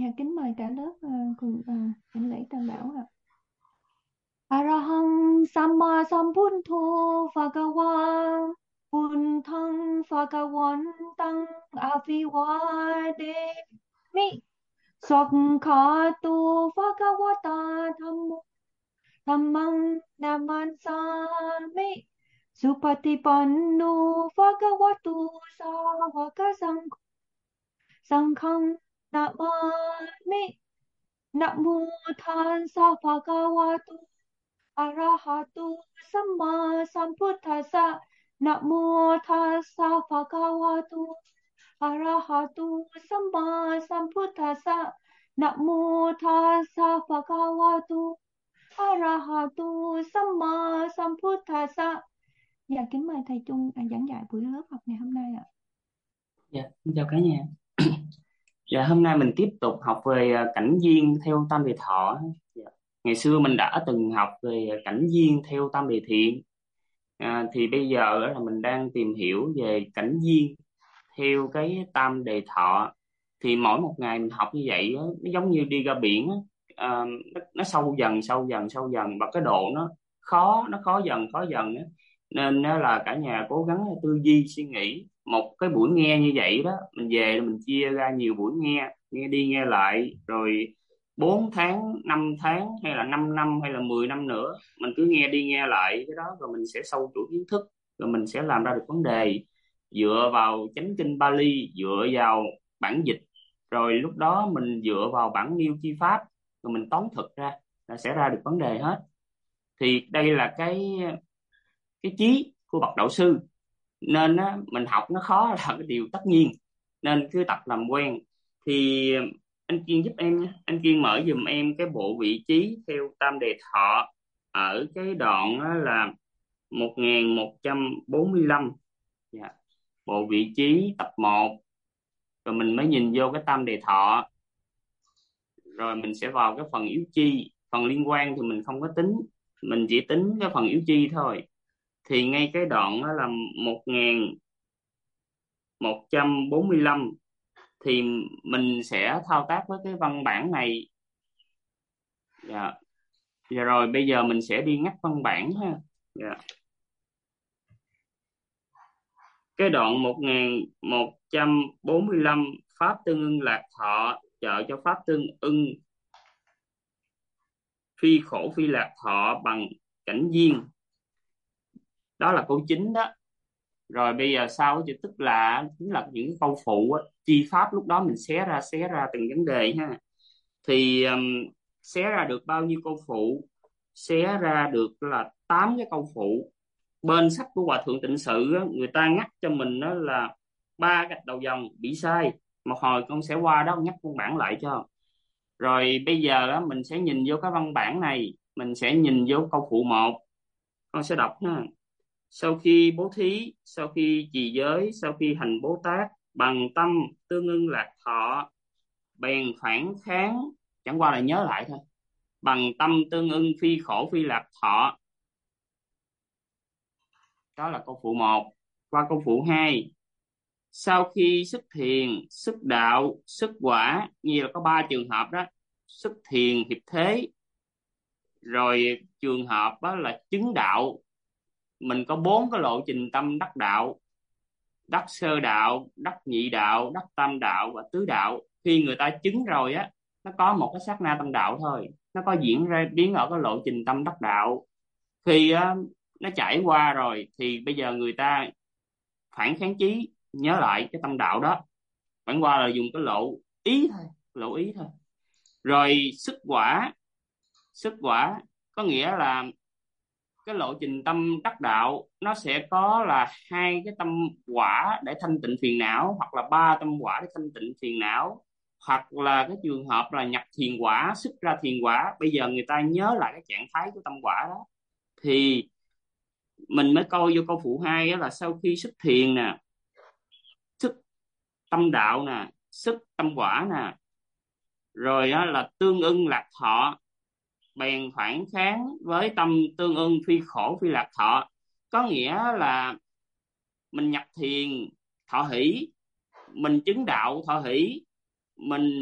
kính mời cả lớp cùng đảnh lễ tam bảo ạ. Arahang Samma Sambuddho Bhagava Buddhang Bhagavantang Aภิvādēmi Sakkhato Bhagavata Dhammang Namassami Supatipanno Bhagavato Sāvaka Sanghang Namami Namo Tassa Bhagavato Arahato Samma Sambuddhassa Namo Tassa Bhagavato Arahato Samma Sambuddhassa Namo Tassa Bhagavato Arahato Samma Sambuddhassa. Dạ kính mời thầy Trung giảng dạy buổi lớp học ngày hôm nay ạ. Dạ, xin chào cả nhà. Dạ, hôm nay mình tiếp tục học về cảnh duyên theo tam đề thọ. Dạ. Ngày xưa mình đã từng học về cảnh duyên theo tam đề thiện. Thì bây giờ là mình đang tìm hiểu về cảnh duyên theo cái tam đề thọ. Thì mỗi một ngày mình học như vậy á, nó giống như đi ra biển á. Nó sâu dần và cái độ nó khó dần á. Nên đó là cả nhà cố gắng tư duy suy nghĩ một cái buổi nghe như vậy đó, mình về mình chia ra nhiều buổi nghe, nghe đi nghe lại, rồi 4 tháng 5 tháng hay là 5 năm hay là 10 năm nữa mình cứ nghe đi nghe lại cái đó, rồi mình sẽ sâu chuỗi kiến thức, rồi mình sẽ làm ra được vấn đề dựa vào chánh kinh Pali, dựa vào bản dịch, rồi lúc đó mình dựa vào bản Niêu Chi Pháp, rồi mình toán thực ra là sẽ ra được vấn đề hết. Thì đây là cái chí của bậc đạo sư, nên á, mình học nó khó là cái điều tất nhiên, nên cứ tập làm quen. Thì anh Kiên giúp em nhé, anh Kiên mở giùm em cái bộ vị trí theo tam đề thọ ở cái đoạn á, là 1145. Dạ. Bộ vị trí tập 1, rồi mình mới nhìn vô cái tam đề thọ, rồi mình sẽ vào cái phần yếu chi. Phần liên quan thì mình không có tính, mình chỉ tính cái phần yếu chi thôi. Thì ngay cái đoạn đó là 1145 thì mình sẽ thao tác với cái văn bản này. Dạ. Dạ rồi bây giờ mình sẽ đi ngắt văn bản ha. Dạ. Cái đoạn 1145, pháp tương ưng lạc thọ trợ cho pháp tương ưng phi khổ phi lạc thọ bằng cảnh duyên. Đó là câu chính đó. Rồi bây giờ sau chữ tức là chính là những cái câu phụ á, chi pháp lúc đó mình xé ra từng vấn đề ha. Thì xé ra được bao nhiêu câu phụ? Xé ra được là 8 cái câu phụ. Bên sách của Hòa Thượng Tịnh Sự á, người ta ngắt cho mình đó là 3 gạch đầu dòng bị sai. Một hồi con sẽ qua đó ngắt văn bản lại cho. Rồi bây giờ á, mình sẽ nhìn vô cái văn bản này, mình sẽ nhìn vô câu phụ 1. Con sẽ đọc ha. Sau khi bố thí, sau khi trì giới, sau khi hành Bồ Tát, bằng tâm tương ưng lạc thọ, bèn phản kháng, chẳng qua là nhớ lại thôi, bằng tâm tương ưng phi khổ phi lạc thọ. Đó là câu phụ 1. Qua câu phụ 2. Sau khi xuất thiền, xuất đạo, xuất quả, như là có 3 trường hợp đó. Xuất thiền hiệp thế, rồi trường hợp đó là chứng đạo. Mình có 4 cái lộ trình tâm đắc đạo: đắc sơ đạo, đắc nhị đạo, đắc tam đạo và tứ đạo. Khi người ta chứng rồi á, nó có một cái sát na tâm đạo thôi, nó có diễn ra biến ở cái lộ trình tâm đắc đạo. Khi á, nó trải qua rồi thì bây giờ người ta phản kháng chí, nhớ lại cái tâm đạo đó, chẳng qua là dùng cái lộ ý thôi. Rồi xuất quả có nghĩa là cái lộ trình tâm đắc đạo nó sẽ có là 2 cái tâm quả để thanh tịnh phiền não, hoặc là 3 tâm quả để thanh tịnh phiền não, hoặc là cái trường hợp là nhập thiền quả, xuất ra thiền quả. Bây giờ người ta nhớ lại cái trạng thái của tâm quả đó, thì mình mới coi vô câu phụ 2 đó là sau khi xuất thiền nè, xuất tâm đạo nè, xuất tâm quả nè, rồi đó là tương ưng lạc thọ, bèn phản kháng với tâm tương ưng phi khổ phi lạc thọ. Có nghĩa là mình nhập thiền thọ hỷ, mình chứng đạo thọ hỷ, mình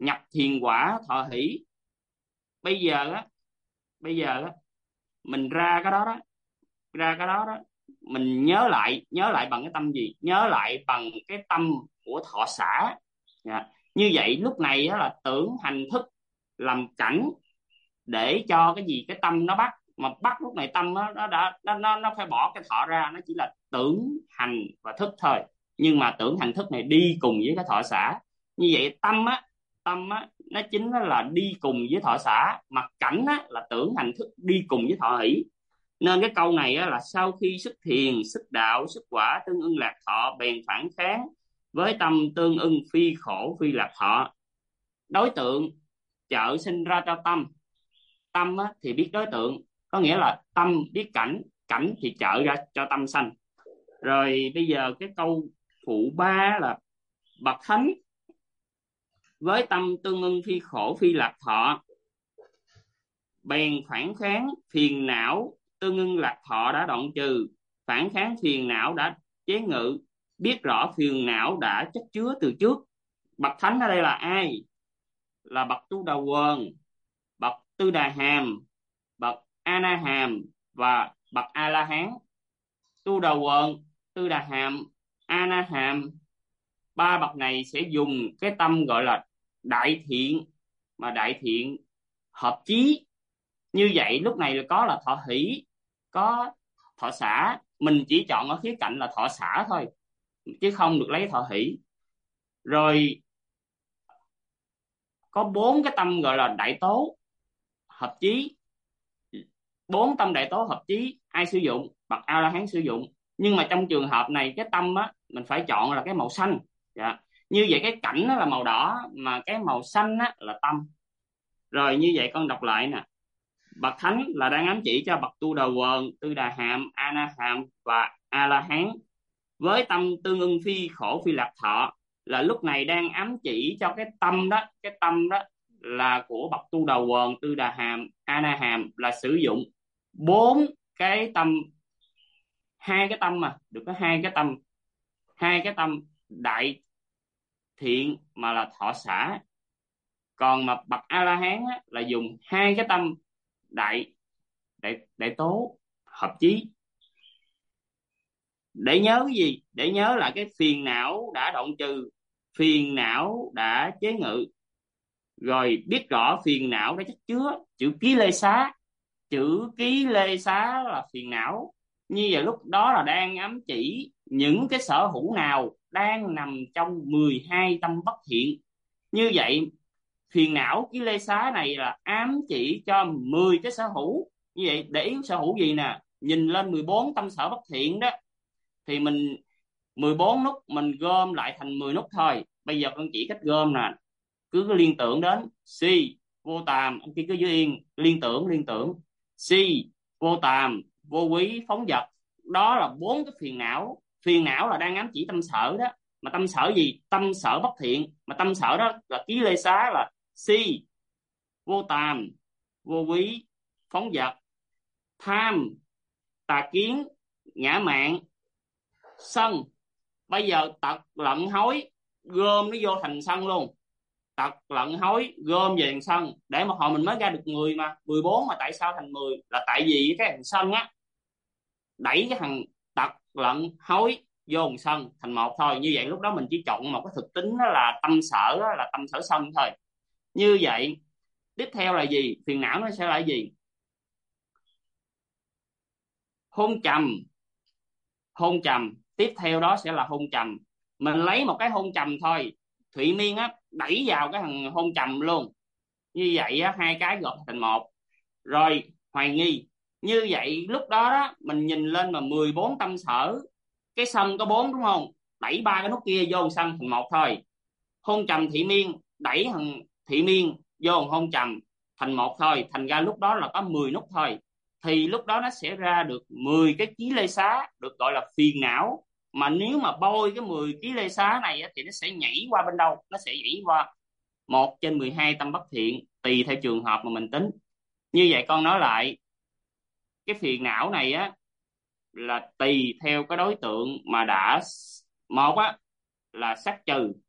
nhập thiền quả thọ hỷ. Bây giờ á bây giờ á mình ra cái đó đó, mình nhớ lại bằng cái tâm gì? Nhớ lại bằng cái tâm của thọ xả. Dạ. Như vậy lúc này á, là tưởng hành thức làm cảnh để cho cái gì? Cái tâm nó bắt, mà bắt lúc này tâm nó đã nó phải bỏ cái thọ ra, nó chỉ là tưởng hành và thức thôi. Nhưng mà tưởng hành thức này đi cùng với cái thọ xả. Như vậy tâm á nó chính là đi cùng với thọ xả, mà cảnh á là tưởng hành thức đi cùng với thọ hỷ. Nên cái câu này á, là sau khi xuất thiền xuất đạo xuất quả tương ưng lạc thọ bèn phản kháng với tâm tương ưng phi khổ phi lạc thọ. Đối tượng chợ sinh ra cho tâm. Tâm á, thì biết đối tượng, có nghĩa là tâm biết cảnh, cảnh thì trợ ra cho tâm sanh. Rồi bây giờ cái câu phụ ba là bậc thánh với tâm tương ưng phi khổ phi lạc thọ bèn phản kháng phiền não tương ưng lạc thọ đã đoạn trừ. Phản kháng phiền não đã chế ngự, biết rõ phiền não đã chất chứa từ trước. Bậc thánh ở đây là ai? Là bậc Tu Đà Quần, bậc Tư Đà Hàm, bậc A Na Hàm và bậc A La Hán. Tu Đà Quần, Tư Đà Hàm, A Na Hàm, ba bậc này sẽ dùng cái tâm gọi là đại thiện, mà đại thiện hợp chí. Như vậy lúc này là thọ hỷ, có thọ xả. Mình chỉ chọn ở khía cạnh là thọ xả thôi, chứ không được lấy thọ hỷ. Rồi có bốn cái tâm gọi là đại tố hợp chí. Bốn tâm đại tố hợp chí ai sử dụng? Bậc A La Hán sử dụng. Nhưng mà trong trường hợp này cái tâm á mình phải chọn là cái màu xanh. Dạ. Như vậy cái cảnh nó là màu đỏ, mà cái màu xanh á là tâm. Rồi như vậy con đọc lại nè. Bậc thánh là đang ám chỉ cho bậc Tu Đà Quần, Tư Đà Hàm, A Na Hàm và A La Hán với tâm tương ưng phi khổ phi lạc thọ, là lúc này đang ám chỉ cho cái tâm đó là của bậc Tu Đà Quần, Tư Đà Hàm, A Na Hàm, là sử dụng bốn cái tâm, hai cái tâm mà được có hai cái tâm đại thiện mà là thọ xả. Còn mà bậc A La Hán á, là dùng hai cái tâm đại đại tố hợp chí. Để nhớ cái gì? Để nhớ là cái phiền não đã đoạn trừ, phiền não đã chế ngự, rồi biết rõ phiền não đã chất chứa. Chữ ký lê xá, chữ ký lê xá là phiền não. Như vậy lúc đó là đang ám chỉ những cái sở hữu nào đang nằm trong 12 tâm bất thiện. Như vậy phiền não ký lê xá này là ám chỉ cho 10 cái sở hữu. Như vậy để ý sở hữu gì nè? Nhìn lên 14 tâm sở bất thiện đó, thì mình 14 nút mình gom lại thành 10 nút thôi. Bây giờ con chỉ cách gom nè. Cứ liên tưởng đến si vô tàm, anh kia cứ giữ yên, liên tưởng si vô tàm vô quý phóng dật. Đó là bốn cái phiền não. Phiền não là đang ám chỉ tâm sở đó. Mà tâm sở gì? Tâm sở bất thiện. Mà tâm sở đó là ký lê xá là si vô tàm vô quý phóng dật, tham tà kiến ngã mạn sân. Bây giờ tật lận hối gom nó vô thành sân luôn. Tật lận hối gom về thành sân, để một hồi mình mới ra được 10 mà 14. Mà tại sao thành 10? Là tại vì cái thằng sân á đẩy cái thằng tật lận hối vô thành sân thành một thôi. Như vậy lúc đó mình chỉ chọn một cái thực tính, đó là tâm sở, đó là tâm sở sân thôi. Như vậy tiếp theo là gì? Phiền não nó sẽ là gì? Hôn trầm. Hôn trầm tiếp theo đó sẽ là hôn trầm. Mình lấy một cái hôn trầm thôi, Thụy Miên á đẩy vào cái thằng hôn trầm luôn. Như vậy á hai cái gộp thành một. Rồi hoài nghi. Như vậy lúc đó đó mình nhìn lên mà 14 tâm sở, cái sân có 4 đúng không? Đẩy ba cái nút kia vô sân thành một thôi. Hôn trầm Thị Miên đẩy thằng Thị Miên vô hôn trầm thành một thôi. Thành ra lúc đó là có 10 nút thôi. Thì lúc đó nó sẽ ra được 10 cái ký lê xá, được gọi là phiền não. Mà nếu mà bôi cái 10 ký lê xá này á, thì nó sẽ nhảy qua bên đâu? Nó sẽ nhảy qua 1 trên 12 tâm bất thiện, tùy theo trường hợp mà mình tính. Như vậy con nói lại, cái phiền não này á là tùy theo cái đối tượng mà đã, một á là sát trừ,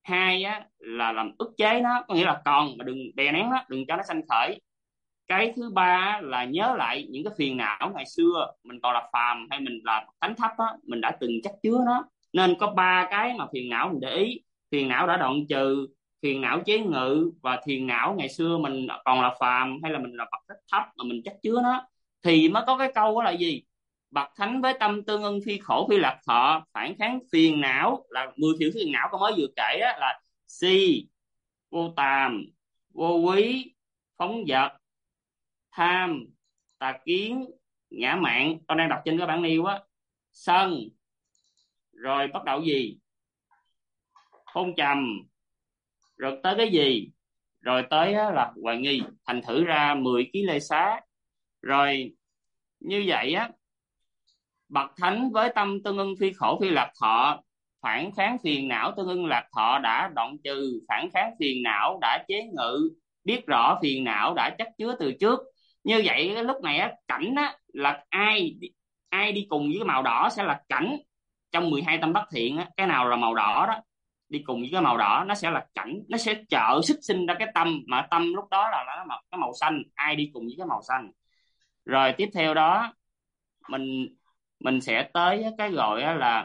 hai á là làm ức chế nó, có nghĩa là còn mà đừng đè nén nó, đừng cho nó sanh khởi. Cái thứ ba á, là nhớ lại những cái phiền não ngày xưa mình còn là phàm hay mình là tánh thấp á, mình đã từng chất chứa nó. Nên có ba cái mà phiền não mình để ý: phiền não đã đoạn trừ, phiền não chế ngự, và phiền não ngày xưa mình còn là phàm hay là mình là bậc rất thấp mà mình chất chứa nó. Thì mới có cái câu đó là gì: bậc thánh với tâm tương ưng phi khổ phi lạc thọ, phản kháng phiền não, là 10 thiểu phiền não con mới vừa kể á, là si, vô tàm, vô quý, phóng dật, tham, tà kiến, ngã mạn. Con đang đọc trên cái bản nêu á. Sân, rồi bắt đầu gì? Hôn trầm, rồi tới cái gì? Rồi tới á, là hoài nghi. Thành thử ra 10 ký lê xá. Rồi như vậy á, bậc thánh với tâm tương ưng phi khổ phi lạc thọ, phản kháng phiền não tương ưng lạc thọ đã đoạn trừ, phản kháng phiền não đã chế ngự, biết rõ phiền não đã chất chứa từ trước. Như vậy cái lúc này á, cảnh á là ai đi cùng với cái màu đỏ sẽ là cảnh. Trong 12 tâm bất thiện á, cái nào là màu đỏ đó đi cùng với cái màu đỏ nó sẽ là cảnh, nó sẽ trợ sức sinh ra cái tâm, mà tâm lúc đó là nó cái màu xanh, ai đi cùng với cái màu xanh. Rồi tiếp theo đó mình mình sẽ tới cái gọi là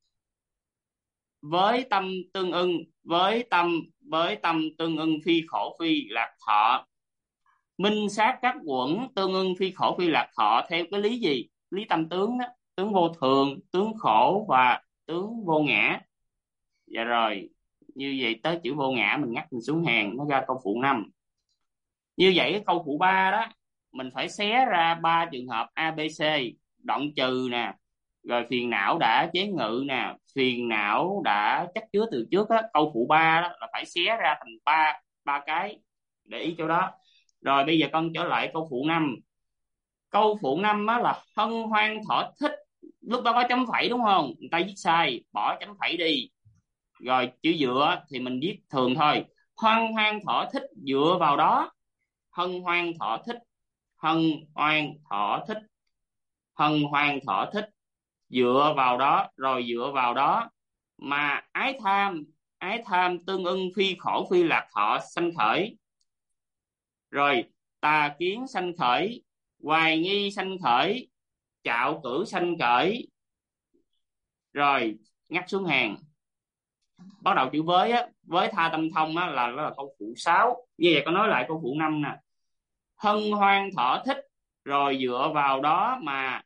với tâm tương ưng, với tâm tương ưng phi khổ phi lạc thọ, minh sát các uẩn tương ưng phi khổ phi lạc thọ theo cái lý gì? Lý tâm tướng đó: tướng vô thường, tướng khổ và tướng vô ngã. Dạ rồi, như vậy tới chữ vô ngã mình ngắt mình xuống hàng, nó ra câu phụ 5. Như vậy cái câu phụ 3 đó mình phải xé ra ba trường hợp A B C: đoạn trừ nè, rồi phiền não đã chế ngự nè, phiền não đã chất chứa từ trước á. Câu phụ 3 đó là phải xé ra thành ba ba cái, để ý chỗ đó. Rồi bây giờ con trở lại câu phụ 5. Câu phụ 5 á là hân hoan thỏa thích. Lúc đó có chấm phẩy đúng không? Người ta viết sai, bỏ chấm phẩy đi. Rồi chữ dựa thì mình viết thường thôi: hân hoan thỏa thích dựa vào đó. Hân hoan thỏa thích, hân hoan thỏa thích, hân hoan thỏa thích, dựa vào đó, rồi dựa vào đó mà ái tham tương ưng phi khổ phi lạc thọ sanh khởi. Rồi tà kiến sanh khởi, hoài nghi sanh khởi, trạo cử sanh khởi. Rồi ngắt xuống hàng, bắt đầu chữ với á, với tha tâm thông á là câu phụ 6. Như vậy con nói lại câu phụ 5 nè: hân hoan thỏa thích, rồi dựa vào đó mà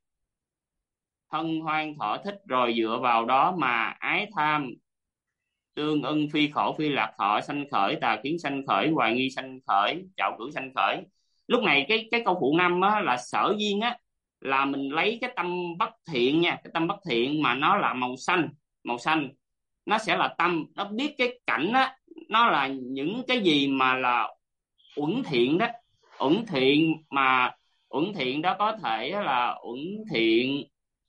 hân hoan thỏa thích, rồi dựa vào đó mà ái tham tương ưng phi khổ phi lạc thọ sanh khởi, tà kiến sanh khởi, hoài nghi sanh khởi, trạo cử sanh khởi. Lúc này cái câu phụ 5 á là sở duyên á, là mình lấy cái tâm bất thiện nha, cái tâm bất thiện mà nó là màu xanh. Màu xanh nó sẽ là tâm, nó biết cái cảnh á, nó là những cái gì mà là uẩn thiện đó. Uẩn thiện mà uẩn thiện đó có thể là uẩn thiện,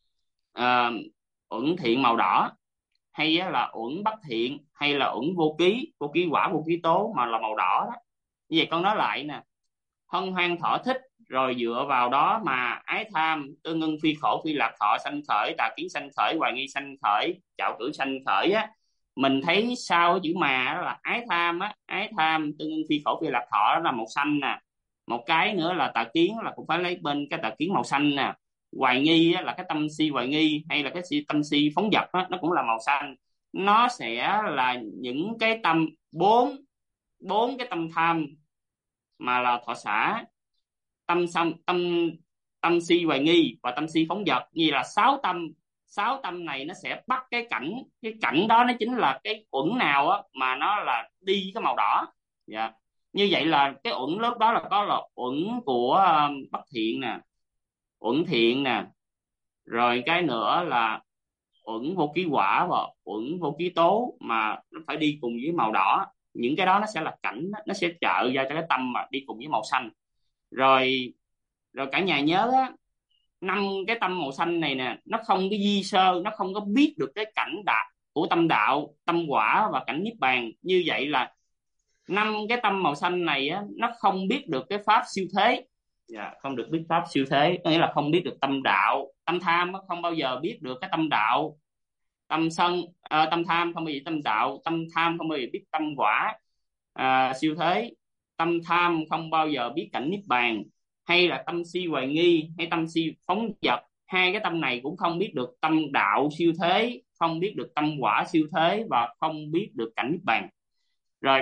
uh, uẩn thiện màu đỏ, hay là uẩn bất thiện, hay là uẩn vô ký quả, vô ký tố mà là màu đỏ đó. Như vậy con nói lại nè: hân hoan thỏa thích, rồi dựa vào đó mà ái tham tương ưng phi khổ phi lạc thọ sanh khởi, tà kiến sanh khởi, hoài nghi sanh khởi, trạo cử sanh khởi á. Mình thấy sau chữ mà đó là ái tham á, ái tham tương ưng phi khổ phi lạc thọ đó là màu xanh nè. Một cái nữa là tà kiến là cũng phải lấy bên cái tà kiến màu xanh nè. Hoài nghi á, là cái tâm si hoài nghi, hay là cái tâm si phóng dật á, nó cũng là màu xanh. Nó sẽ là những cái tâm bốn bốn cái tâm tham mà là thọ xả, tâm tâm si hoài nghi và tâm si phóng dật, như là 6 tâm. 6 tâm này nó sẽ bắt cái cảnh đó nó chính là cái uẩn nào á mà nó là đi cái màu đỏ. Dạ. Như vậy là cái uẩn lớp đó là có là uẩn của bất thiện nè, uẩn thiện nè, rồi cái nữa là uẩn vô ký quả và uẩn vô ký tố mà nó phải đi cùng với màu đỏ. Những cái đó nó sẽ là cảnh, nó sẽ trợ ra cho cái tâm mà đi cùng với màu xanh. Rồi rồi cả nhà nhớ á, 5 cái tâm màu xanh này nè, nó không cái di sơ, nó không có biết được cái cảnh đạo của tâm đạo, tâm quả và cảnh niết bàn. Như vậy là 5 cái tâm màu xanh này á, nó không biết được cái pháp siêu thế. Dạ, không được biết pháp siêu thế, có nghĩa là không biết được tâm đạo. Tâm tham á, không bao giờ biết được cái tâm đạo. Tâm sân, tâm tham không bao giờ tâm đạo, tâm tham không bao giờ biết tâm quả siêu thế, tâm tham không bao giờ biết cảnh niết bàn, hay là tâm si hoài nghi hay tâm si phóng dật, hai cái tâm này cũng không biết được tâm đạo siêu thế, không biết được tâm quả siêu thế, và không biết được cảnh niết bàn. Rồi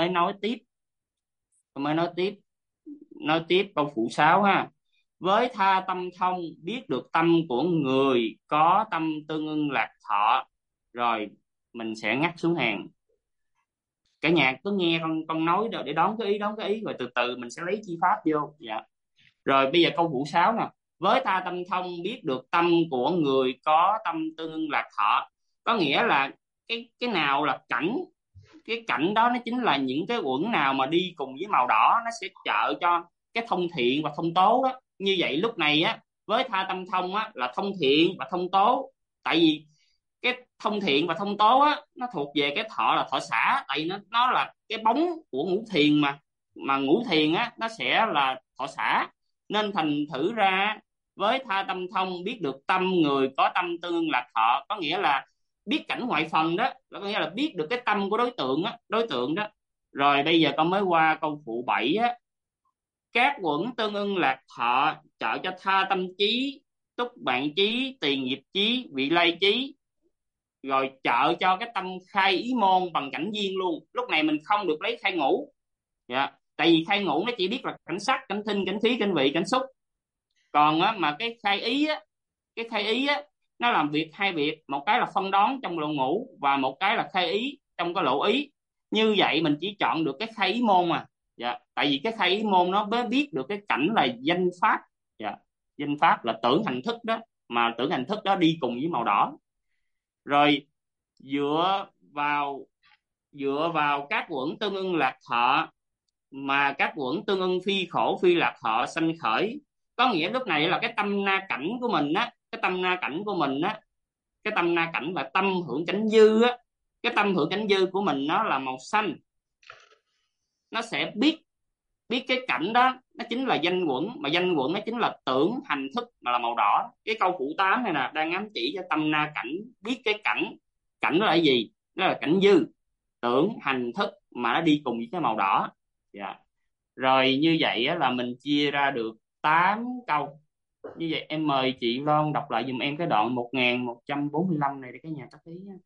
con mới nói tiếp câu phụ 6 ha. Với tha tâm thông biết được tâm của người có tâm tương ưng lạc thọ. Rồi mình sẽ ngắt xuống hàng, cả nhà cứ nghe con nói rồi để đón cái ý rồi từ từ mình sẽ lấy chi pháp vô. Dạ. Rồi bây giờ câu phụ 6 nè. Với tha tâm thông biết được tâm của người có tâm tương ưng lạc thọ, có nghĩa là cái nào là cảnh, cái cảnh đó nó chính là những cái uẩn nào mà đi cùng với màu đỏ, nó sẽ trợ cho cái thông thiện và thông tố đó. Như vậy lúc này á, với tha tâm thông á là thông thiện và thông tố. Tại vì cái thông thiện và thông tố á nó thuộc về cái thọ là thọ xả, tại vì nó là cái bóng của ngũ thiền, mà ngũ thiền á nó sẽ là thọ xả. Nên thành thử ra với tha tâm thông biết được tâm người có tâm tương lạc thọ, có nghĩa là biết cảnh ngoại phần đó, có nghĩa là biết được cái tâm của đối tượng đó. Rồi bây giờ con mới qua câu phụ 7 á. Các uẩn tương ưng lạc thọ trợ cho tha tâm trí, túc bạn trí, tỳ nghiệp trí, vị lai trí, rồi trợ cho cái tâm khai ý môn bằng cảnh duyên luôn. Lúc này mình không được lấy khai ngũ. Dạ. Tại vì khai ngũ nó chỉ biết là cảnh sắc, cảnh thinh, cảnh khí, cảnh vị, cảnh xúc. Còn á, mà cái khai ý á nó làm việc hai việc, một cái là phân đoán trong lộ ngũ và một cái là khai ý trong cái lộ ý. Như vậy mình chỉ chọn được cái khai ý môn mà. Dạ. Tại vì cái khai ý môn nó mới biết được cái cảnh là danh pháp. Dạ. Danh pháp là tưởng hành thức đó, mà tưởng hành thức đó đi cùng với màu đỏ. Rồi dựa vào dựa vào các uẩn tương ưng lạc thọ mà các uẩn tương ưng phi khổ phi lạc thọ sanh khởi. Có nghĩa lúc này là cái tâm na cảnh của mình á, cái tâm na cảnh là tâm hưởng cảnh dư á. Cái tâm hưởng cảnh dư của mình nó là màu xanh, nó sẽ biết biết cái cảnh đó nó chính là danh quẩn, mà danh quẩn nó chính là tưởng hành thức mà là màu đỏ. Cái câu phụ 8 này nè đang ám chỉ cho tâm na cảnh biết cái cảnh. Cảnh đó là cái gì? Đó là cảnh dư, tưởng hành thức mà nó đi cùng với cái màu đỏ. Dạ. Rồi như vậy á, là mình chia ra được 8 câu. Như vậy em mời chị Loan đọc lại giùm em cái đoạn 1145 này để cái nhà tác ý nha.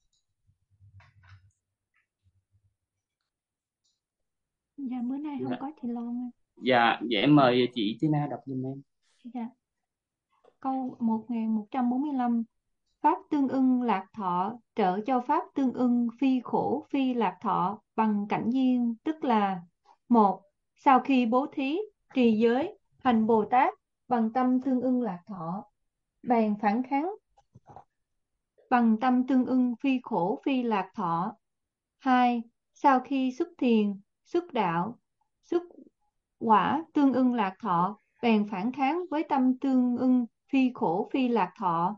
Dạ bữa nay không Dạ. có chị Loan ạ. Dạ, vậy em mời chị Tina đọc giùm em. Dạ. Câu 1145. Pháp tương ưng lạc thọ trợ cho pháp tương ưng phi khổ phi lạc thọ bằng cảnh duyên, tức là: một, sau khi bố thí, trì giới, hành Bồ Tát bằng tâm tương ưng lạc thọ, bèn phản kháng bằng tâm tương ưng phi khổ phi lạc thọ. Hai, sau khi xuất thiền, xuất đạo, xuất quả tương ưng lạc thọ, bèn phản kháng với tâm tương ưng phi khổ phi lạc thọ.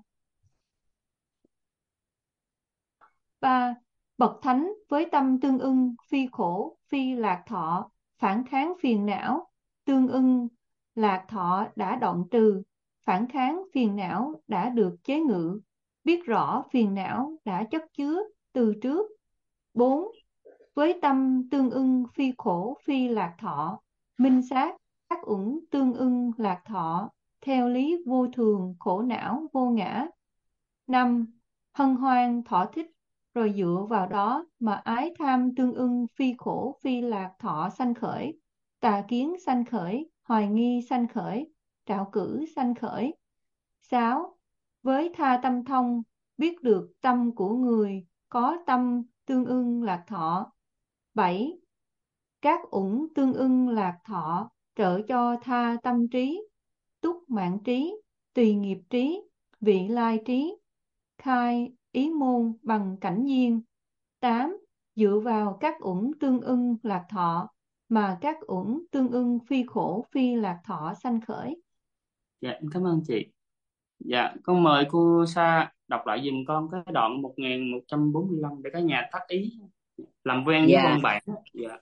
Ba, bậc thánh với tâm tương ưng phi khổ phi lạc thọ, phản kháng phiền não, tương ưng lạc thọ đã đoạn trừ, phản kháng phiền não đã được chế ngự, biết rõ phiền não đã chất chứa từ trước. Bốn, với tâm tương ưng phi khổ phi lạc thọ, minh sát các uẩn tương ưng lạc thọ theo lý vô thường khổ não vô ngã. Năm, hân hoan thọ thích, rồi dựa vào đó mà ái tham tương ưng phi khổ phi lạc thọ sanh khởi, tà kiến sanh khởi, hoài nghi sanh khởi, trạo cử sanh khởi. Sáu, với tha tâm thông biết được tâm của người có tâm tương ưng lạc thọ. Bảy, các uẩn tương ưng lạc thọ trợ cho tha tâm trí, túc mạng trí, tùy nghiệp trí, vị lai trí, khai ý môn bằng cảnh duyên. Tám, dựa vào các uẩn tương ưng lạc thọ mà các uẩn tương ưng phi khổ phi lạc thọ sanh khởi. Dạ, em cảm ơn chị. Dạ, con mời cô Sa đọc lại giùm con cái đoạn 1145 để cả nhà tác ý, làm quen với Dạ, văn bản. Dạ.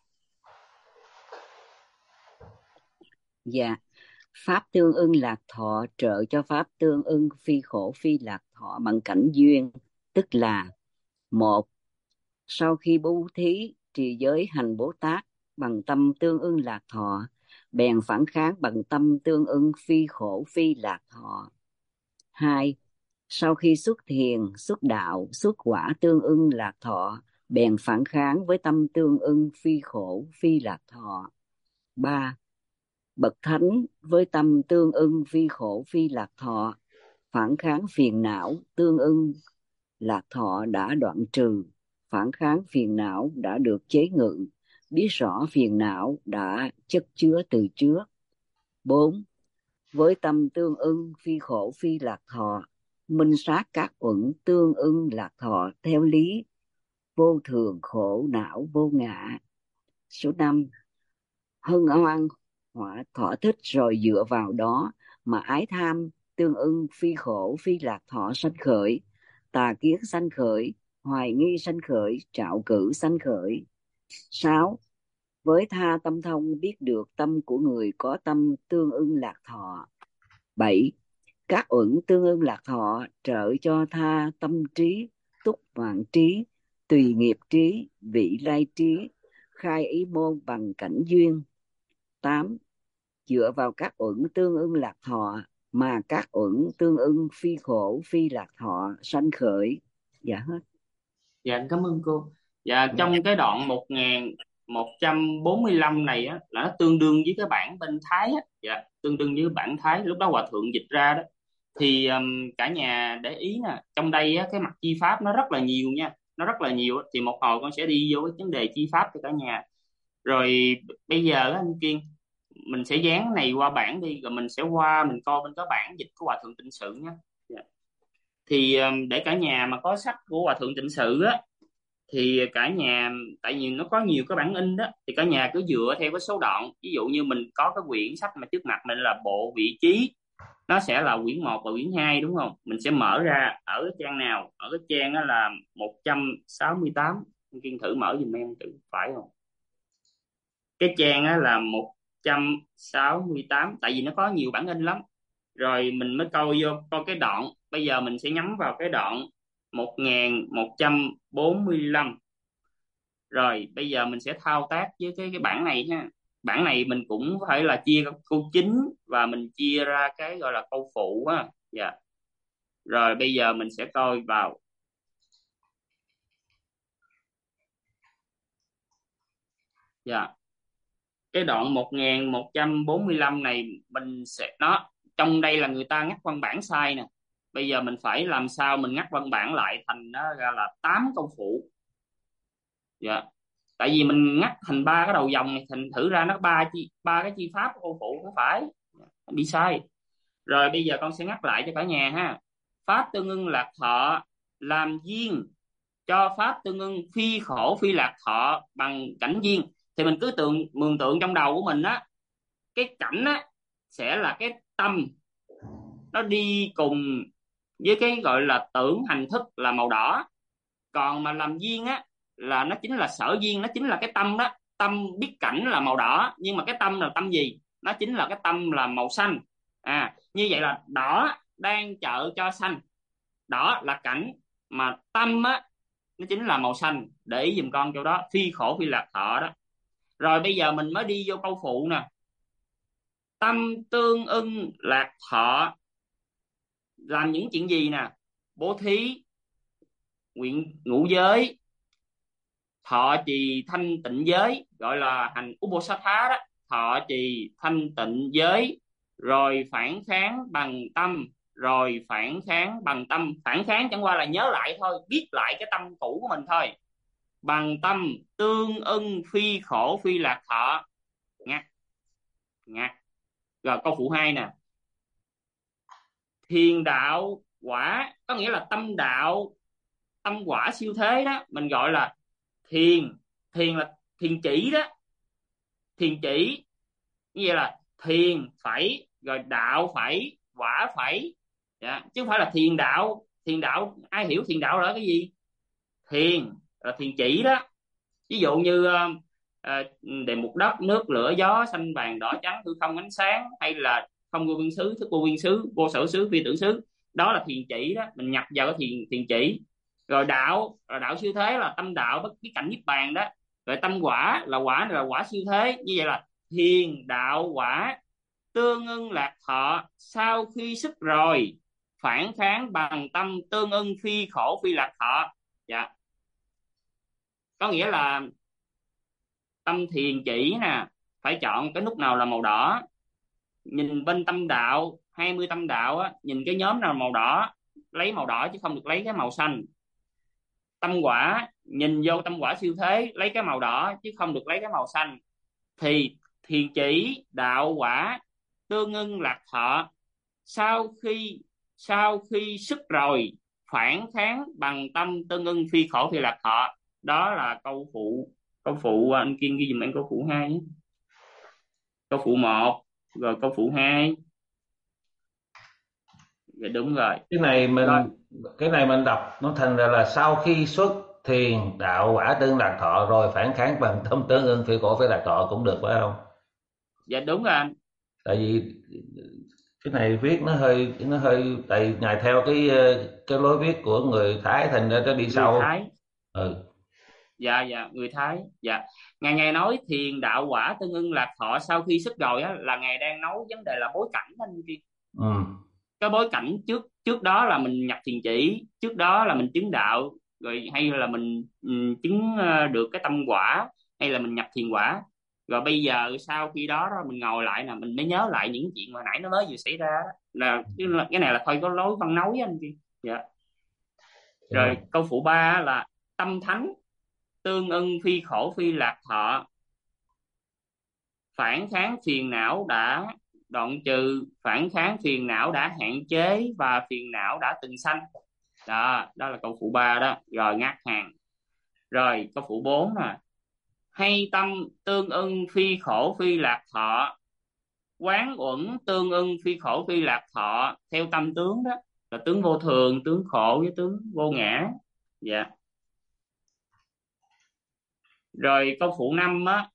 dạ. Pháp tương ưng lạc thọ trợ cho pháp tương ưng phi khổ phi lạc thọ bằng cảnh duyên, tức là 1. Sau khi bố thí trì giới hành Bồ Tát bằng tâm tương ưng lạc thọ, bèn phản kháng bằng tâm tương ưng phi khổ phi lạc thọ. 2. Sau khi xuất thiền, xuất đạo, xuất quả tương ưng lạc thọ, bèn phản kháng với tâm tương ưng phi khổ phi lạc thọ. 3. Bậc thánh với tâm tương ưng phi khổ phi lạc thọ, phản kháng phiền não tương ưng lạc thọ đã đoạn trừ, phản kháng phiền não đã được chế ngự, biết rõ phiền não đã chất chứa từ trước. 4. Với tâm tương ưng phi khổ phi lạc thọ, minh sát các uẩn tương ưng lạc thọ theo lý vô thường khổ não vô ngã. Số 5. Hân hoan thỏa thích rồi dựa vào đó mà ái tham tương ưng phi khổ phi lạc thọ sanh khởi, tà kiến sanh khởi, hoài nghi sanh khởi, trạo cử sanh khởi. 6. Với tha tâm thông biết được tâm của người có tâm tương ưng lạc thọ. 7. Các uẩn tương ưng lạc thọ trợ cho tha tâm trí, túc vạn trí, tùy nghiệp trí, vị lai trí, khai ý môn bằng cảnh duyên. 8. Dựa vào các uẩn tương ưng lạc thọ mà các uẩn tương ưng phi khổ phi lạc thọ sanh khởi. Dạ hết. Dạ cảm ơn cô. Dạ trong cái đoạn 1145 này á, là nó tương đương với cái bản bên Thái á. Dạ tương đương với bản Thái lúc đó hòa thượng dịch ra đó. Thì cả nhà để ý nè, trong đây á, cái mặt chi pháp nó rất là nhiều nha, nó rất là nhiều. Thì một hồi con sẽ đi vô cái vấn đề chi pháp cho cả nhà. Rồi bây giờ á, anh Kiên, mình sẽ dán này qua bảng đi, rồi mình sẽ qua mình coi bên cái bản dịch của hòa thượng Tịnh Sự nha. Dạ. Thì để cả nhà mà có sách của hòa thượng Tịnh Sự á, thì cả nhà, tại vì nó có nhiều cái bản in đó, thì cả nhà cứ dựa theo cái số đoạn. Ví dụ như mình có cái quyển sách mà trước mặt mình là bộ vị trí, nó sẽ là quyển 1 và quyển 2 đúng không, mình sẽ mở ra ở cái trang nào, ở cái trang đó là 168. Anh Kiên thử mở giùm em thử phải không, cái trang đó là 168, tại vì nó có nhiều bản in lắm. Rồi mình mới coi vô coi cái đoạn, bây giờ mình sẽ nhắm vào cái đoạn 1145. Rồi bây giờ mình sẽ thao tác với cái bảng này ha. Bảng này mình cũng phải là chia câu chính và mình chia ra cái gọi là câu phụ ha. Dạ. Rồi bây giờ mình sẽ coi vào. Dạ. Cái đoạn 1145 này mình sẽ trong đây là người ta ngắt văn bản sai nè. Bây giờ mình phải làm sao mình ngắt văn bản lại thành nó ra là 8 câu phụ. Dạ. Tại vì mình ngắt thành 3 cái đầu dòng này, thành thử ra nó ba cái chi pháp của câu phụ không phải, bị sai. Rồi bây giờ con sẽ ngắt lại cho cả nhà ha. Pháp tương ưng lạc thọ làm duyên cho pháp tương ưng phi khổ phi lạc thọ bằng cảnh duyên. Thì mình cứ mường tượng trong đầu của mình á, cái cảnh á sẽ là cái tâm nó đi cùng với cái gọi là tưởng hành thức là màu đỏ. Còn mà làm duyên á là nó chính là sở duyên, nó chính là cái tâm đó. Tâm biết cảnh là màu đỏ, nhưng mà cái tâm là tâm gì? Nó chính là cái tâm là màu xanh. Như vậy là đỏ đang trợ cho xanh, đỏ là cảnh, mà tâm á nó chính là màu xanh. Để ý giùm con chỗ đó, phi khổ phi lạc thọ đó. Rồi bây giờ mình mới đi vô câu phụ nè. Tâm tương ưng lạc thọ làm những chuyện gì nè? Bố thí, nguyện ngũ giới, thọ trì thanh tịnh giới, gọi là hành Uposatha đó. Thọ trì thanh tịnh giới, rồi phản kháng bằng tâm, rồi phản kháng bằng tâm. Phản kháng chẳng qua là nhớ lại thôi, biết lại cái tâm cũ của mình thôi. Bằng tâm tương ưng phi khổ phi lạc thọ. Ngắt. Rồi câu phụ 2 nè. Thiền đạo quả, có nghĩa là tâm đạo, tâm quả siêu thế đó, mình gọi là thiền. Thiền là thiền chỉ đó. Thiền chỉ như vậy là thiền phải, rồi đạo phải, quả phải. Dạ. Chứ không phải là thiền đạo. Thiền đạo, ai hiểu thiền đạo là cái gì? Thiền là thiền chỉ đó. Ví dụ như đề mục đất, nước, lửa, gió, xanh vàng đỏ trắng, hư không, ánh sáng, hay là không vô biên xứ, thức vô biên xứ, vô sở xứ, phi tưởng xứ. Đó là thiền chỉ đó. Mình nhập vào cái thiền chỉ. Rồi đạo siêu thế là tâm đạo bất cái cảnh niết bàn đó. Rồi tâm quả là quả siêu thế. Như vậy là thiền đạo quả tương ưng lạc thọ, sau khi sức rồi phản kháng bằng tâm tương ưng phi khổ phi lạc thọ. Dạ, có nghĩa là tâm thiền chỉ nè, phải chọn cái nút nào là màu đỏ. Nhìn bên tâm đạo 20 tâm đạo á, nhìn cái nhóm nào màu đỏ lấy màu đỏ chứ không được lấy cái màu xanh. Tâm quả nhìn vô tâm quả siêu thế lấy cái màu đỏ chứ không được lấy cái màu xanh. Thì thiền chỉ đạo quả tương ưng lạc thọ, sau khi sức rồi phản kháng bằng tâm tương ưng phi khổ phi lạc thọ. Đó là câu phụ anh Kiên ghi dùm em câu phụ 2, câu phụ 1 rồi câu phụ 2. Dạ đúng rồi. Rồi Cái này mình đọc nó thành ra là sau khi xuất thiền đạo quả tương lạc thọ rồi phản kháng bằng tâm tương ưng phi khổ phi lạc thọ cũng được phải không? dạ đúng rồi anh. Tại vì cái này viết nó hơi tại ngài theo cái lối viết của người Thái thành ra nó đi Người sau. Thái. Ừ. Dạ người Thái. Dạ, ngài nói thiền đạo quả tương ưng lạc thọ sau khi sức rồi á, là ngài đang nói vấn đề là bối cảnh anh Kiên. Cái bối cảnh trước đó là mình nhập thiền chỉ, trước đó là mình chứng đạo rồi, hay là mình chứng được cái tâm quả, hay là mình nhập thiền quả. Rồi bây giờ sau khi đó mình ngồi lại là mình mới nhớ lại những chuyện mà nãy nó mới vừa xảy ra đó. Là cái này là thôi có lối văn nói với anh Kiên. Dạ. Rồi câu phụ 3 là tâm thánh tương ưng phi khổ phi lạc thọ, phản kháng phiền não đã đoạn trừ, phản kháng phiền não đã hạn chế và phiền não đã từng sanh. Đó là câu phụ 3 đó. Rồi ngắt hàng. Rồi câu phụ 4 nè, hay tâm tương ưng phi khổ phi lạc thọ, quán uẩn tương ưng phi khổ phi lạc thọ theo tâm tướng đó, là tướng vô thường, tướng khổ với tướng vô ngã. Dạ. Rồi câu phụ 5 á,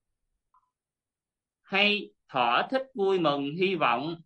hay thỏa thích vui mừng hy vọng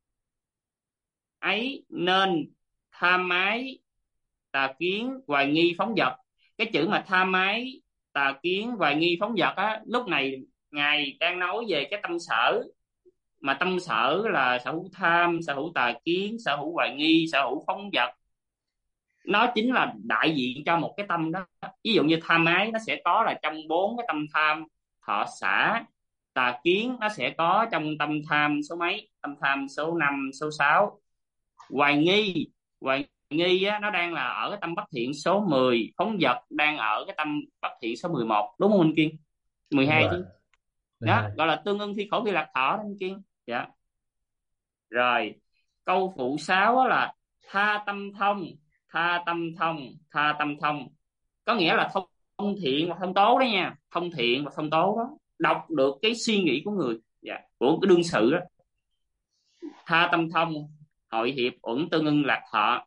ấy nên tham ái tà kiến hoài nghi phóng dật. Cái chữ mà tham ái tà kiến hoài nghi phóng dật á, lúc này ngài đang nói về cái tâm sở. Mà tâm sở là sở hữu tham, sở hữu tà kiến, sở hữu hoài nghi, sở hữu phóng dật. Nó chính là đại diện cho một cái tâm đó. Ví dụ như tham ái nó sẽ có là trong 4 cái tâm tham thọ xả. Tà kiến nó sẽ có trong tâm tham số mấy? Tâm tham số 5, số 6. Hoài nghi á, nó đang là ở cái tâm bất thiện số 10. Phóng dật đang ở cái tâm bất thiện số 11. Đúng không anh Kiên? 12 chứ. Đó, gọi là tương ưng phi khổ phi lạc thọ đó anh Kiên. Dạ. Rồi, câu phụ 6 là tha tâm thông, tha tâm thông, tha tâm thông. Có nghĩa là thông thiện và thông tố đó nha. Thông thiện và thông tố đó. Đọc được cái suy nghĩ của người, dạ, của cái đương sự đó. Tha tâm thông, hội hiệp uẩn tương ưng lạc thọ.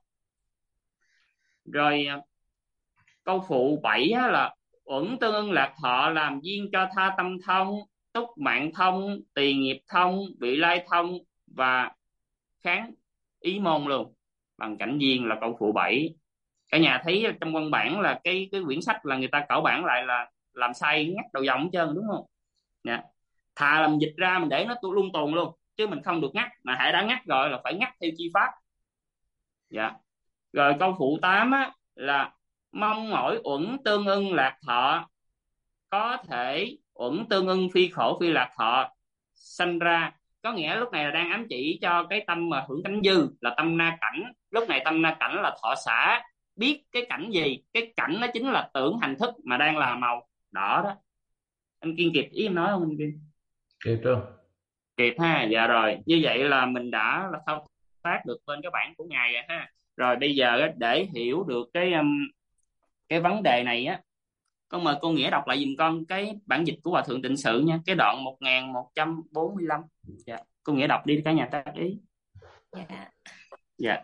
Rồi câu phụ 7 là uẩn tương ưng lạc thọ làm duyên cho tha tâm thông, túc mạng thông, tỳ nghiệp thông, vị lai thông và kháng ý môn luôn. Bằng cảnh duyên là câu phụ 7. Cả nhà thấy trong văn bản là cái quyển sách là người ta cẩu bản lại là làm sai ngắt đầu dòng hết trơn, đúng không? Dạ. Thà làm dịch ra mình để nó luôn tồn luôn, chứ mình không được ngắt. Mà hãy đã ngắt rồi là phải ngắt theo chi pháp. Dạ. Rồi câu phụ 8 á, là mong mỏi uẩn tương ưng lạc thọ, có thể uẩn tương ưng phi khổ phi lạc thọ sanh ra. Có nghĩa lúc này là đang ám chỉ cho cái tâm mà hưởng tánh dư là tâm na cảnh. Lúc này tâm na cảnh là thọ xả. Biết cái cảnh gì? Cái cảnh nó chính là tưởng hành thức mà đang là màu đỏ đó. Anh Kiên kịp ý em nói không anh Kiên? Kịp chưa? Kịp ha. Dạ rồi, như vậy là mình đã là thao tác được bên cái bản của ngài rồi ha. Rồi bây giờ để hiểu được cái vấn đề này á, con mời cô Nghĩa đọc lại giùm con cái bản dịch của Hòa Thượng Tịnh Sự nha, cái đoạn 1145. Dạ, cô Nghĩa đọc đi cả nhà tác ý. Dạ. Dạ.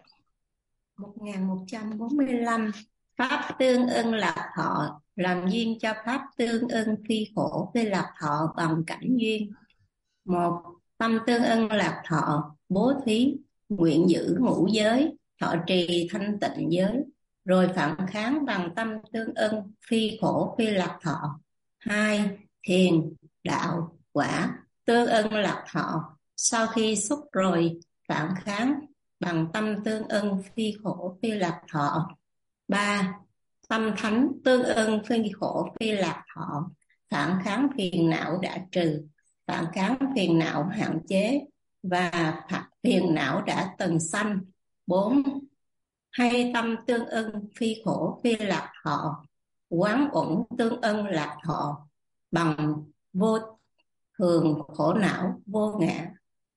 1145. Pháp tương ưng lạc thọ làm duyên cho pháp tương ưng phi khổ phi lạc thọ bằng cảnh duyên. 1. Tâm tương ưng lạc thọ bố thí, nguyện giữ ngũ giới, thọ trì thanh tịnh giới, rồi phản kháng bằng tâm tương ưng phi khổ phi lạc thọ. 2. Thiền đạo quả tương ưng lạc thọ, sau khi xúc rồi phản kháng bằng tâm tương ưng phi khổ phi lạc thọ. 3. Tâm thánh tương ưng phi khổ phi lạc thọ, phản kháng phiền não đã trừ, phản kháng phiền não hạn chế và phiền não đã từng sanh. 4. Hay tâm tương ưng phi khổ phi lạc thọ, quán uẩn tương ưng lạc thọ bằng vô thường khổ não vô ngã.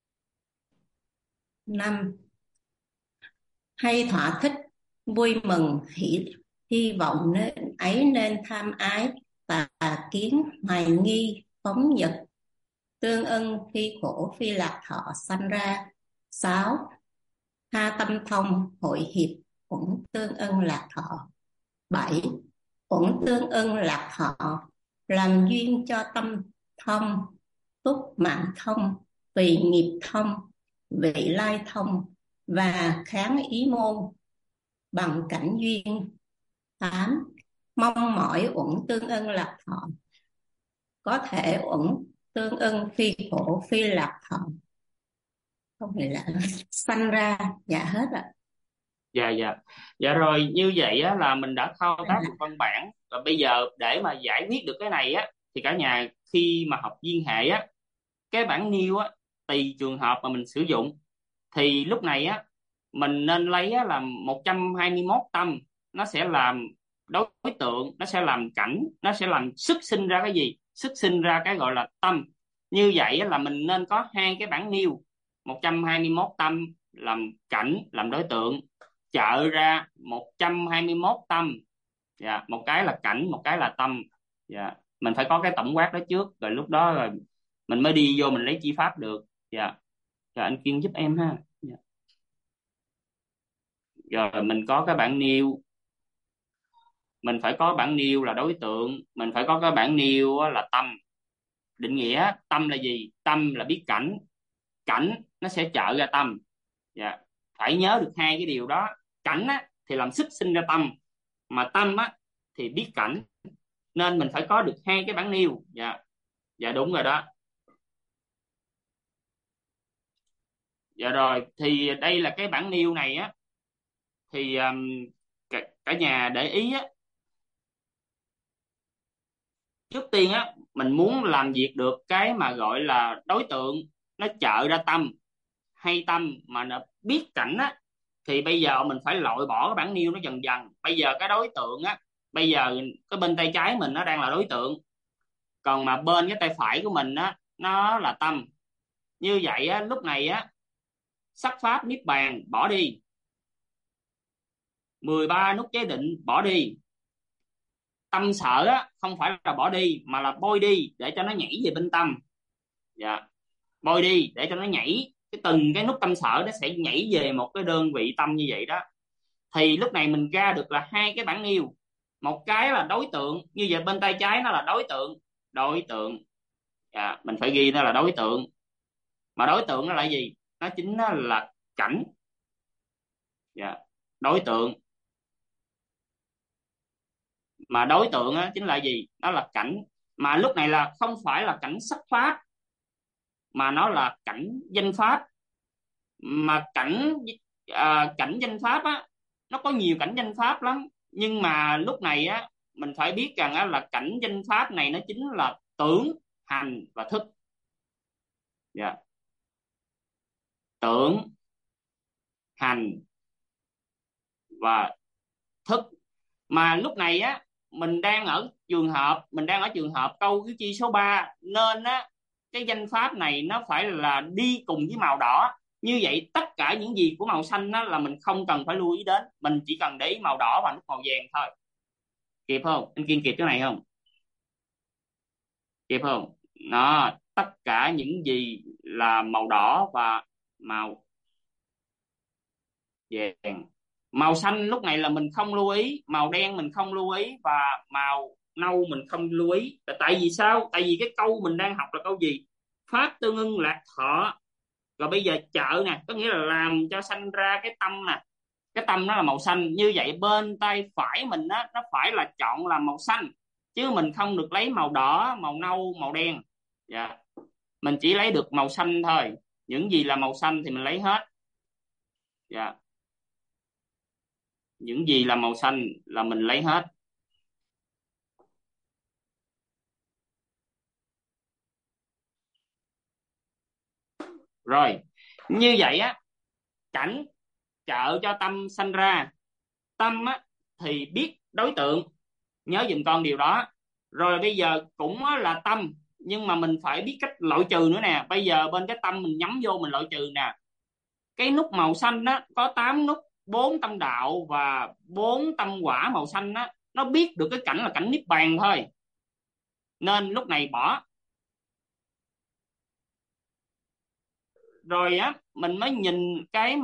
5. Hay thỏa thích vui mừng hy vọng nên tham ái tà kiến hoài nghi phóng dật tương ưng phi khổ phi lạc thọ sanh ra. 6. Tha tâm thông hội hiệp uẩn tương ưng lạc thọ. 7. Uẩn tương ưng lạc thọ làm duyên cho tâm thông, túc mạng thông, tùy nghiệp thông, vị lai thông và kháng ý môn bằng cảnh duyên. 8. Mong mỏi uẩn tương ưng lạc thọ, có thể uẩn tương ưng phi khổ phi lạc thọ. Không phải là sanh ra. Dạ hết ạ. Dạ rồi, như vậy á, là mình đã thao tác được văn bản, và bây giờ để mà giải quyết được cái này á thì cả nhà khi mà học viên hệ á, cái bản nêu á tùy trường hợp mà mình sử dụng, thì lúc này á mình nên lấy á là 121 tâm, nó sẽ làm đối tượng, nó sẽ làm cảnh, nó sẽ làm xuất sinh ra cái gì? Xuất sinh ra cái gọi là tâm. Như vậy á, là mình nên có hai cái bản nêu, 121 tâm làm cảnh làm đối tượng, trợ ra 121 tâm. Dạ, một cái là cảnh, một cái là tâm. Dạ, mình phải có cái tổng quát đó trước, rồi lúc đó rồi mình mới đi vô mình lấy chi pháp được. Dạ, rồi anh Kiên giúp em ha. Dạ. Rồi mình có cái bản nêu, mình phải có bản nêu là đối tượng, mình phải có cái bản nêu là tâm. Định nghĩa tâm là gì? Tâm là biết cảnh, cảnh nó sẽ trợ ra tâm. Dạ, phải nhớ được hai cái điều đó. Cảnh á, thì làm xuất sinh ra tâm, mà tâm á, thì biết cảnh, nên mình phải có được hai cái bản nêu. Dạ đúng rồi đó. Dạ rồi, thì đây là cái bản nêu này á, thì cả nhà để ý á, trước tiên á mình muốn làm việc được cái mà gọi là đối tượng nó trợ ra tâm, hay tâm mà nó biết cảnh á, thì bây giờ mình phải loại bỏ cái bản nêu nó dần dần. Bây giờ cái đối tượng á, bây giờ cái bên tay trái mình nó đang là đối tượng, còn mà bên cái tay phải của mình á nó là tâm. Như vậy á, lúc này á, sắc pháp niết bàn bỏ đi, 13 nút chế định bỏ đi, tâm sở á, không phải là bỏ đi mà là bôi đi để cho nó nhảy về bên tâm. Dạ, bôi đi để cho nó nhảy, từng cái nút tâm sở nó sẽ nhảy về một cái đơn vị tâm như vậy đó. Thì lúc này mình ra được là hai cái bản nêu, một cái là đối tượng, như vậy bên tay trái nó là đối tượng. Dạ, mình phải ghi nó là đối tượng, mà đối tượng nó là gì? Nó chính nó là cảnh. Dạ, đối tượng, mà đối tượng á, chính là gì? Nó là cảnh, mà lúc này là không phải là cảnh sắc pháp, mà nó là cảnh danh pháp. Mà cảnh danh pháp á, nó có nhiều cảnh danh pháp lắm, nhưng mà lúc này á mình phải biết rằng á, là cảnh danh pháp này nó chính là tưởng, hành và thức. Dạ, tưởng, hành và thức. Mà lúc này á mình đang ở trường hợp câu thứ chi số 3, nên á cái danh pháp này nó phải là đi cùng với màu đỏ. Như vậy tất cả những gì của màu xanh đó là mình không cần phải lưu ý đến, mình chỉ cần để ý màu đỏ và nút màu vàng thôi. Kịp không? Anh Kiên kịp chỗ này không? Kịp không? Đó, tất cả những gì là màu đỏ và màu vàng. Màu xanh lúc này là mình không lưu ý, màu đen mình không lưu ý, và màu nâu mình không lưu ý. Tại vì sao? Tại vì cái câu mình đang học là câu gì? Pháp tương ưng lạc thọ. Rồi bây giờ trợ nè, có nghĩa là làm cho sanh ra cái tâm nè. cái tâm nó là màu xanh, như vậy bên tay phải mình á nó phải là chọn là màu xanh, chứ mình không được lấy màu đỏ, màu nâu, màu đen. Dạ, mình chỉ lấy được màu xanh thôi, những gì là màu xanh thì mình lấy hết. Dạ, những gì là màu xanh là mình lấy hết. Rồi, như vậy á, cảnh trợ cho tâm sanh ra. Tâm á thì biết đối tượng, nhớ giùm con điều đó. Rồi bây giờ cũng là tâm, nhưng mà mình phải biết cách loại trừ nữa nè. Bây giờ bên cái tâm mình nhắm vô mình loại trừ nè. Cái nút màu xanh đó có 8 nút, 4 tâm đạo và 4 tâm quả màu xanh đó, nó biết được cái cảnh là cảnh niết bàn thôi, nên lúc này bỏ. Rồi á mình mới nhìn cái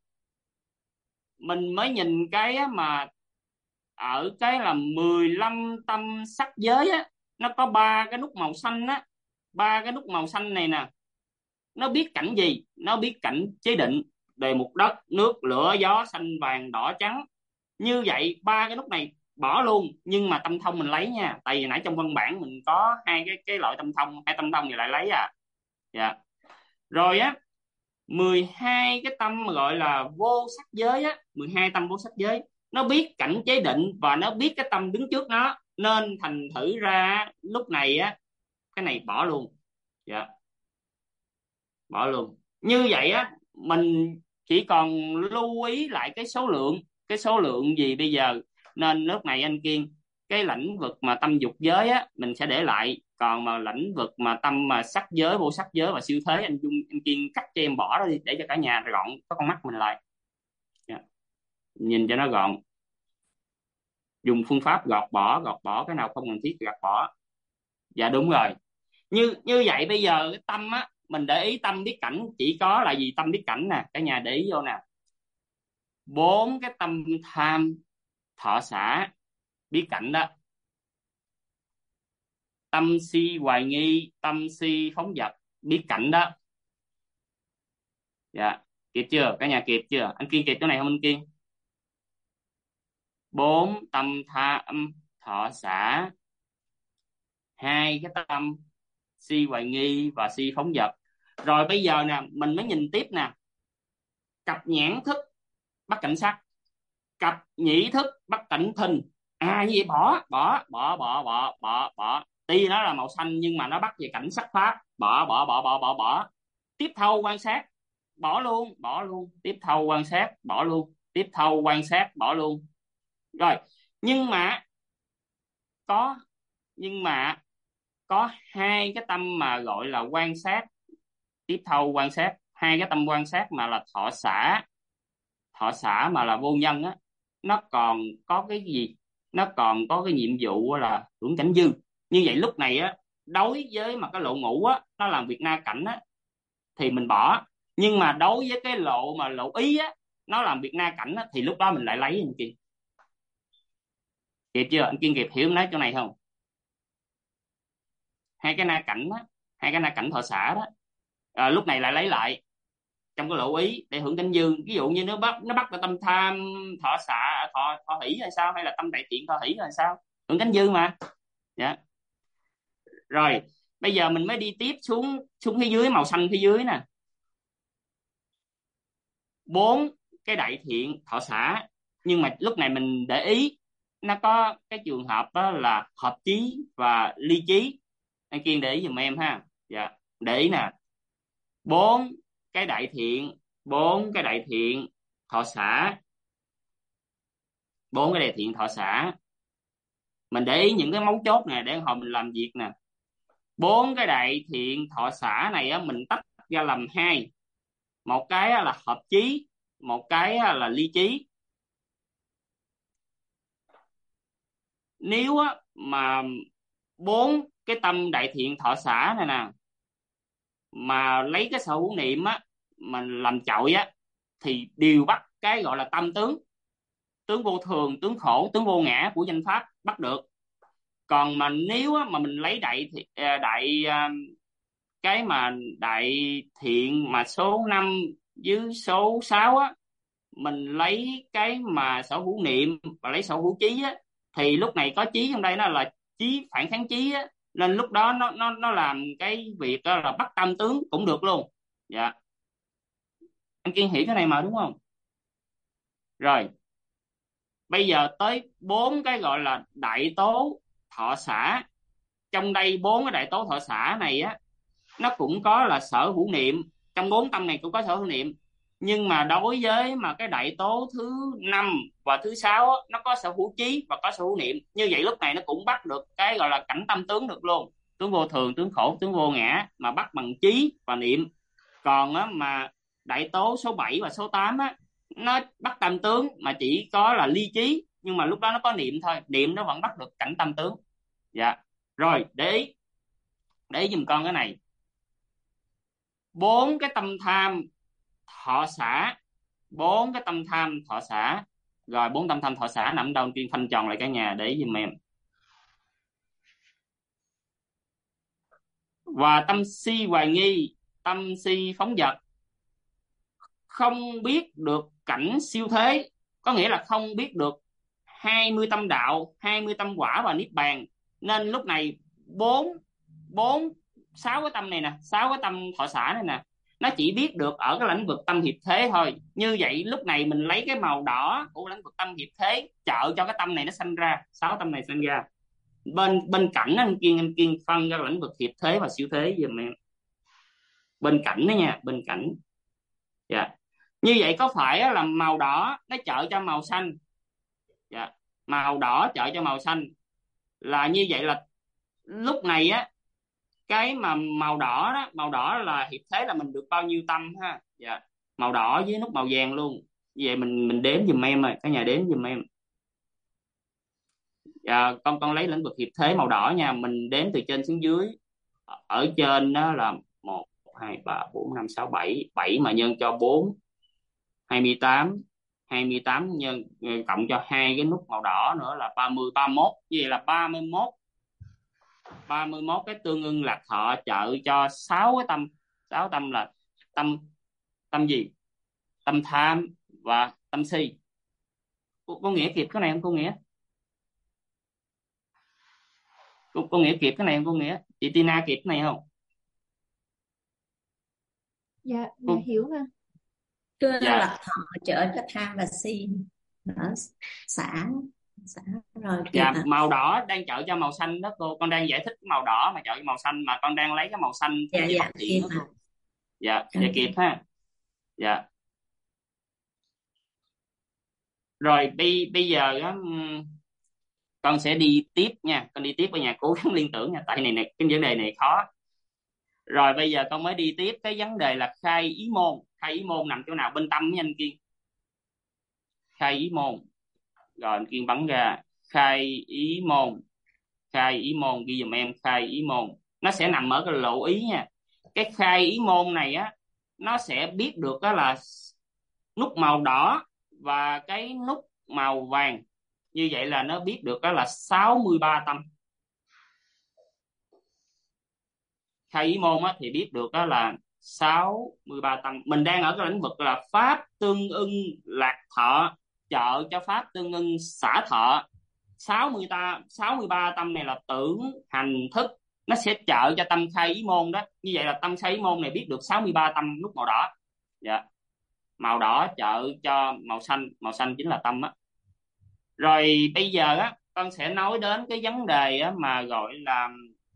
mà ở cái là 15 tâm sắc giới á, nó có ba cái nút màu xanh á. Ba cái nút màu xanh này nè, nó biết cảnh gì? Nó biết cảnh chế định, đề mục đất, nước, lửa, gió, xanh, vàng, đỏ, trắng. Như vậy ba cái nút này bỏ luôn, nhưng mà tâm thông mình lấy nha, tại vì nãy trong văn bản mình có hai cái loại tâm thông, hai tâm thông thì lại lấy à. Dạ. Rồi á, 12 cái tâm mà gọi là vô sắc giới á, 12 tâm vô sắc giới, nó biết cảnh chế định và nó biết cái tâm đứng trước nó, nên thành thử ra lúc này á cái này bỏ luôn. Dạ, bỏ luôn. Như vậy á mình chỉ còn lưu ý lại cái số lượng gì bây giờ. Nên lúc này anh Kiên, cái lĩnh vực mà tâm dục giới á mình sẽ để lại, còn mà lĩnh vực mà tâm mà sắc giới, vô sắc giới và siêu thế, anh Kiên cắt cho em bỏ đó đi, để cho cả nhà gọn có con mắt mình lại. Dạ. Nhìn cho nó gọn, dùng phương pháp gọt bỏ cái nào không cần thiết thì gọt bỏ. Dạ đúng rồi. Như vậy bây giờ cái tâm á, mình để ý tâm biết cảnh chỉ có là gì? Tâm biết cảnh nè, cả nhà để ý vô nè. 4 cái tâm tham, thọ xả biết cảnh đó. Tâm si hoài nghi, tâm si phóng dật biết cảnh đó. Dạ, kịp chưa? Cả nhà kịp chưa? Anh Kiên kịp chỗ này không anh Kiên? 4 tâm tham, thọ xả, 2 cái tâm si hoài nghi và si phóng dật. Rồi bây giờ nè, mình mới nhìn tiếp nè. Cặp nhãn thức bắt cảnh sắc, cặp nhĩ thức bắt cảnh thinh. Như vậy bỏ. Tuy nó là màu xanh nhưng mà nó bắt về cảnh sắc pháp. Bỏ. Tiếp thâu quan sát, bỏ luôn. Tiếp thâu quan sát, bỏ luôn. Tiếp thâu quan sát, bỏ luôn. Rồi, nhưng mà có hai cái tâm mà gọi là quan sát, tiếp thâu quan sát, hai cái tâm quan sát mà là thọ xả mà là vô nhân á, nó còn có cái gì? Nó còn có cái nhiệm vụ là hưởng cảnh dư. Như vậy lúc này á, đối với mà cái lộ ngũ á nó làm việc na cảnh á thì mình bỏ, nhưng mà đối với cái lộ ý á nó làm việc na cảnh á thì lúc đó mình lại lấy. Anh Kiên kịp chưa? Anh Kiên kịp hiểu nói chỗ này không? Hai cái na cảnh á, hai cái na cảnh thọ xả đó, lúc này lại lấy lại trong cái lộ ý để hưởng cảnh dư. Ví dụ như nó bắt cái tâm tham, thọ xả, thọ hỷ hay sao, hay là tâm đại thiện thọ hỷ hay sao, hưởng cảnh dư mà. Dạ. Rồi bây giờ mình mới đi tiếp xuống phía dưới, màu xanh phía dưới nè. 4 cái đại thiện thọ xả, nhưng mà lúc này mình để ý nó có cái trường hợp đó là hợp chí và ly chí. Anh Kiên để ý giùm em ha. Dạ, để ý nè. 4 cái đại thiện thọ xả, 4 cái đại thiện thọ xả. Mình để ý những cái mấu chốt nè để hồi mình làm việc nè. 4 cái đại thiện thọ xả này á, mình tách ra làm hai. Một cái là hợp chí, một cái là ly chí. Nếu á, mà 4 cái tâm đại thiện thọ xả này nè mà lấy cái sở hữu niệm á mình làm chọi á, thì đều bắt cái gọi là tâm tướng, tướng vô thường, tướng khổ, tướng vô ngã của danh pháp bắt được. Còn mà nếu á, mà mình lấy cái mà đại thiện mà số 5 với số 6 á, mình lấy cái mà sở hữu niệm và lấy sở hữu chí á, thì lúc này có chí trong đây nó là chí phản kháng chí á, nên lúc đó nó làm cái việc đó là bắt tâm tướng cũng được luôn. Dạ, anh Kiên hiểu cái này mà đúng không? Rồi bây giờ tới bốn cái gọi là đại tố thọ xả. Trong đây bốn cái đại tố thọ xả này á, nó cũng có là sở hữu niệm, trong bốn tâm này cũng có sở hữu niệm, nhưng mà đối với mà cái đại tố thứ năm và thứ sáu á, nó có sở hữu chí và có sở hữu niệm. Như vậy lúc này nó cũng bắt được cái gọi là cảnh tâm tướng được luôn, tướng vô thường, tướng khổ, tướng vô ngã, mà bắt bằng chí và niệm. Còn á, mà đại tố số 7 và số 8 á, nó bắt tâm tướng mà chỉ có là ly chí, nhưng mà lúc đó nó có niệm thôi, niệm nó vẫn bắt được cảnh tâm tướng. Dạ. Rồi để ý giùm con cái này. Bốn cái tâm tham thọ xả, bốn cái tâm tham thọ xả. Rồi bốn tâm tham thọ xả nằm đâu? Kiên phanh tròn lại cả nhà để ý giùm em. Và tâm si hoài nghi, tâm si phóng dật, không biết được cảnh siêu thế, có nghĩa là không biết được 20 tâm đạo, 20 tâm quả và niết bàn. Nên lúc này sáu cái tâm này nè, sáu cái tâm thọ xả này nè, nó chỉ biết được ở cái lĩnh vực tâm hiệp thế thôi. Như vậy lúc này mình lấy cái màu đỏ của lĩnh vực tâm hiệp thế trợ cho cái tâm này nó sanh ra, sáu tâm này sanh ra. Bên cạnh anh Kiên phân ra lĩnh vực hiệp thế và siêu thế giùm em. Bên cạnh đó nha, bên cạnh. Dạ. Như vậy có phải là màu đỏ nó trợ cho màu xanh? Dạ. Màu đỏ trợ cho màu xanh là như vậy, là lúc này á, cái mà màu đỏ đó, màu đỏ là hiệp thế là mình được bao nhiêu tâm ha. Dạ. Màu đỏ với nút màu vàng luôn. Như vậy mình đếm giùm em rồi, cả nhà đếm giùm em. Dạ, con lấy lĩnh vực hiệp thế màu đỏ nha, mình đếm từ trên xuống dưới. Ở trên đó là 1 2 3 4 5 6 7, 7 mà nhân cho 4 28, 28 nhân cộng cho hai cái nút màu đỏ nữa là 30, 31. Như vậy là 31 cái tương ưng lạc thọ trợ cho 6 cái tâm. 6 tâm là tâm gì? Tâm tham và tâm si. Cô nghĩa kịp cái này không cô Nghĩa? Cô Nghĩa kịp cái này không cô Nghĩa? Chị Tina kịp cái này không? Dạ, hiểu ha. Thưa Dạ. lạc thọ trợ cho tham và si. Đó, xả rồi kịp Dạ, hả? màu đỏ đang trợ cho màu xanh đó cô. Con đang giải thích màu đỏ mà trợ cho màu xanh, mà con đang lấy cái màu xanh Dạ, với bất thiện kịp đó hả? cô. Dạ, dạ kịp ha. Dạ. Rồi bây giờ á, con sẽ đi tiếp nha, con đi tiếp ở nhà, cố gắng liên tưởng nha, tại này cái vấn đề này khó. Rồi bây giờ con mới đi tiếp cái vấn đề là khai ý môn. Khai ý môn nằm chỗ nào? Bên tâm với anh Kiên. Khai ý môn. Rồi anh Kiên bắn ra khai ý môn. Khai ý môn, ghi dùm em khai ý môn. Nó sẽ nằm ở cái lộ ý nha. Cái khai ý môn này á, nó sẽ biết được đó là nút màu đỏ và cái nút màu vàng. Như vậy là nó biết được đó là 63 tâm. Khai ý môn á, thì biết được đó là 63 tâm. Mình đang ở cái lĩnh vực là pháp tương ưng lạc thọ trợ cho pháp tương ưng xả thọ. 63 tâm này là tưởng hành thức, nó sẽ trợ cho tâm khai ý môn đó. Như vậy là tâm khai ý môn này biết được 63 tâm nút màu đỏ. Dạ. Màu đỏ trợ cho màu xanh chính là tâm á. Rồi bây giờ á, con sẽ nói đến cái vấn đề á, mà gọi là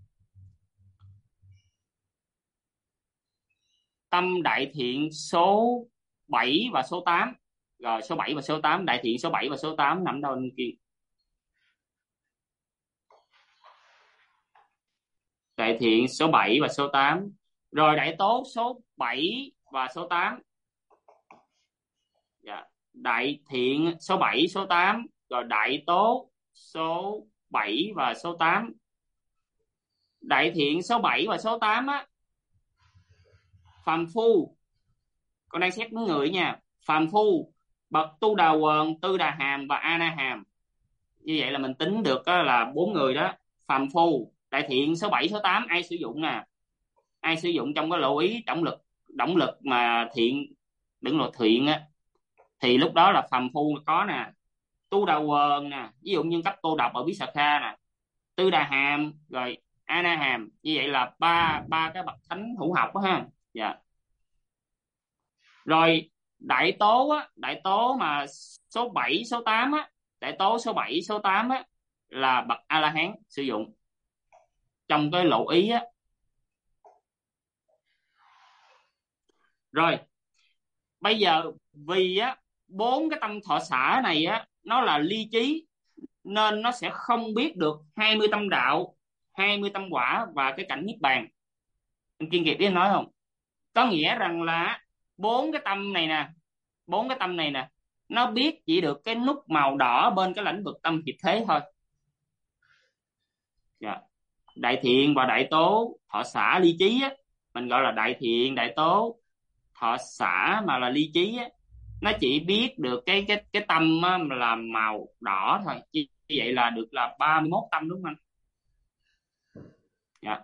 tâm đại thiện số 7 và số 8. Rồi số 7 và số 8, đại thiện số 7 và số 8 nằm đâu anh Kiên? Đại thiện số 7 và số 8. Rồi đại tố số 7 và số 8. Dạ. Đại thiện số 7 số 8, rồi đại tố số 7 và số 8. Đại thiện số 7 và số 8 á, phàm phu, con đang xét những người nha. Phàm phu, bậc tu đà quần, tư đà hàm và a na hàm. Như vậy là mình tính được là 4 người đó. Phàm phu, đại thiện số 7 số 8 ai sử dụng nè? Ai sử dụng trong cái lộ ý động lực mà thiện, đừng lộ thiện á, thì lúc đó là phàm phu có nè, Tu Đà Quần nè, ví dụ như cấp Tô Độc ở Bí Xà Kha nè, Tư Đà Hàm, rồi A Na Hàm. Như vậy là ba ba cái bậc thánh hữu học đó ha. Dạ. Rồi đại tố á, đại tố mà số 7 số 8 á, đại tố số 7 số 8 á là bậc A La Hán sử dụng trong cái lộ ý á. Rồi bây giờ vì á bốn cái tâm thọ xả này á nó là ly trí, nên nó sẽ không biết được 20 tâm đạo, 20 tâm quả và cái cảnh niết bàn. Anh Kiên kịp biết nói không? Có nghĩa rằng là bốn cái tâm này nè, bốn cái tâm này nè, nó biết chỉ được cái nút màu đỏ bên cái lãnh vực tâm hiệp thế thôi. Dạ. Đại thiện và đại tố thọ xả ly trí á, mình gọi là đại thiện đại tố thọ xả mà là ly trí á, nó chỉ biết được cái tâm á, là màu đỏ thôi. Như vậy là được là 31 tâm đúng không anh? Dạ.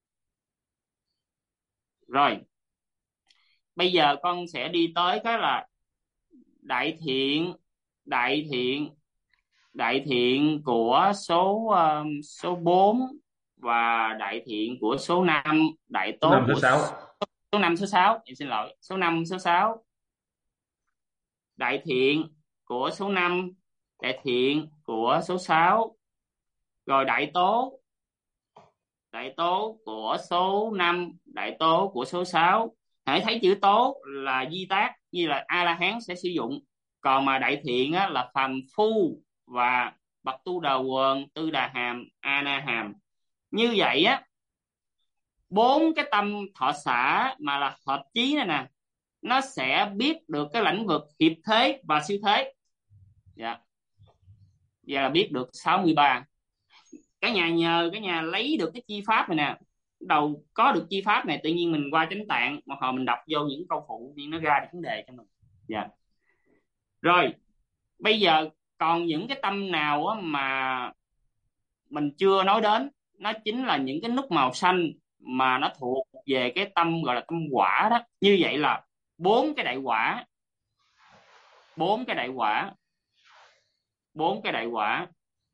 Rồi bây giờ con sẽ đi tới cái là đại thiện, đại thiện, đại thiện của số 4 và đại thiện của số 5, đại Số tố 5 số của 6. số 5 số 6, em xin lỗi, số 5 số 6. Đại thiện của số 5, đại thiện của số 6. Rồi đại tố, đại tố của số 5, đại tố của số 6. Hãy thấy chữ tố là di tác, như là A La Hán sẽ sử dụng. Còn mà đại thiện á, là phàm phu và bậc Tu Đà Quần, Tư Đà Hàm, A Na Hàm. Như vậy á, bốn cái tâm thọ xả mà là hợp chí này nè, nó sẽ biết được cái lãnh vực hiệp thế và siêu thế. Dạ. Vậy là biết được 63. Cả nhà nhờ cả nhà lấy được cái chi pháp này nè, đầu có được chi pháp này tự nhiên mình qua chánh tạng một hồi mình đọc vô những câu phụ thì nó ra được vấn đề cho mình. Dạ. Rồi bây giờ còn những cái tâm nào á mà mình chưa nói đến, nó chính là những cái nút màu xanh mà nó thuộc về cái tâm gọi là tâm quả đó. Như vậy là bốn cái đại quả, bốn cái đại quả, bốn cái đại quả,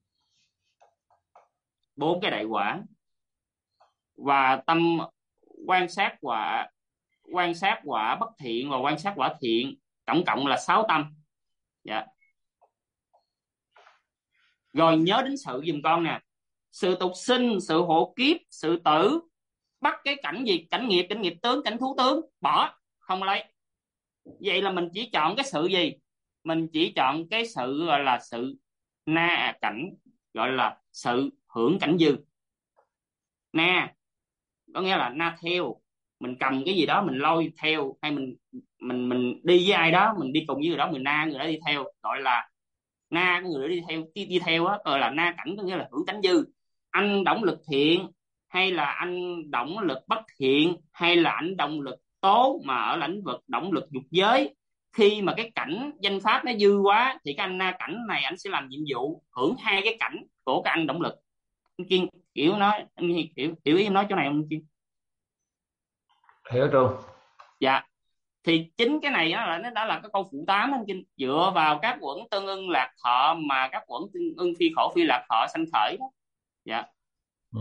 bốn cái đại quả và tâm quan sát quả, quan sát quả bất thiện và quan sát quả thiện, tổng cộng là 6 tâm. Dạ. Rồi nhớ đến sự giùm con nè, sự tục sinh, sự hộ kiếp, sự tử, bắt cái cảnh gì, cảnh nghiệp tướng, cảnh thú tướng, bỏ, không lấy. Vậy là mình chỉ chọn cái sự gì? Mình chỉ chọn cái sự gọi là sự na cảnh, gọi là sự hưởng cảnh dư. Na có nghĩa là na theo, mình cầm cái gì đó mình lôi theo, hay mình đi với ai đó, mình đi cùng với người đó, mình na người đó đi theo, gọi là na của người đó đi theo á, gọi là na cảnh, có nghĩa là hưởng cảnh dư. Anh động lực thiện hay là anh động lực bất thiện, hay là anh động lực tố mà ở lĩnh vực động lực dục giới, khi mà cái cảnh danh pháp nó dư quá thì cái anh na cảnh này anh sẽ làm nhiệm vụ hưởng hai cái cảnh của cái anh động lực. Anh Kiên hiểu nói, anh hiểu ý em nói chỗ này không anh Kiên? Hiểu Trung. Dạ. Thì chính cái này đó là nó đã là cái câu phụ 8 anh Kinh, dựa vào các quẩn tương ưng lạc thọ mà các quẩn tương ưng phi khổ phi lạc thọ sanh khởi đó. Dạ. Ừ.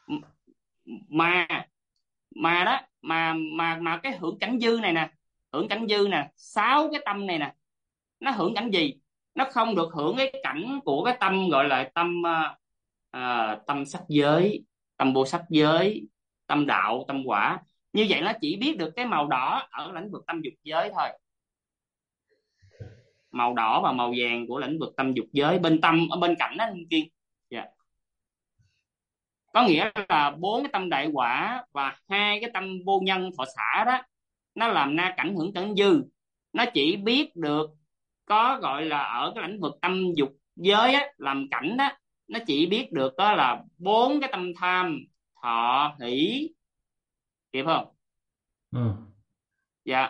Mà đó mà cái hưởng cảnh dư này nè, hưởng cảnh dư nè, 6 cái tâm này nè, nó hưởng cảnh gì? Nó không được hưởng cái cảnh của cái tâm gọi là tâm tâm sắc giới, tâm vô sắc giới, tâm đạo, tâm quả. Như vậy nó chỉ biết được cái màu đỏ ở lĩnh vực tâm dục giới thôi, màu đỏ và màu vàng của lĩnh vực tâm dục giới bên tâm ở bên cạnh đó anh Kiên. Yeah. Có nghĩa là 4 cái tâm đại quả và 2 cái tâm vô nhân thọ xả đó, nó làm na cảnh hưởng cảnh dư. Nó chỉ biết được có gọi là ở cái lĩnh vực tâm dục giới á, làm cảnh đó, nó chỉ biết được đó là 4 cái tâm tham thọ hỷ, kịp không? Ừ. Dạ.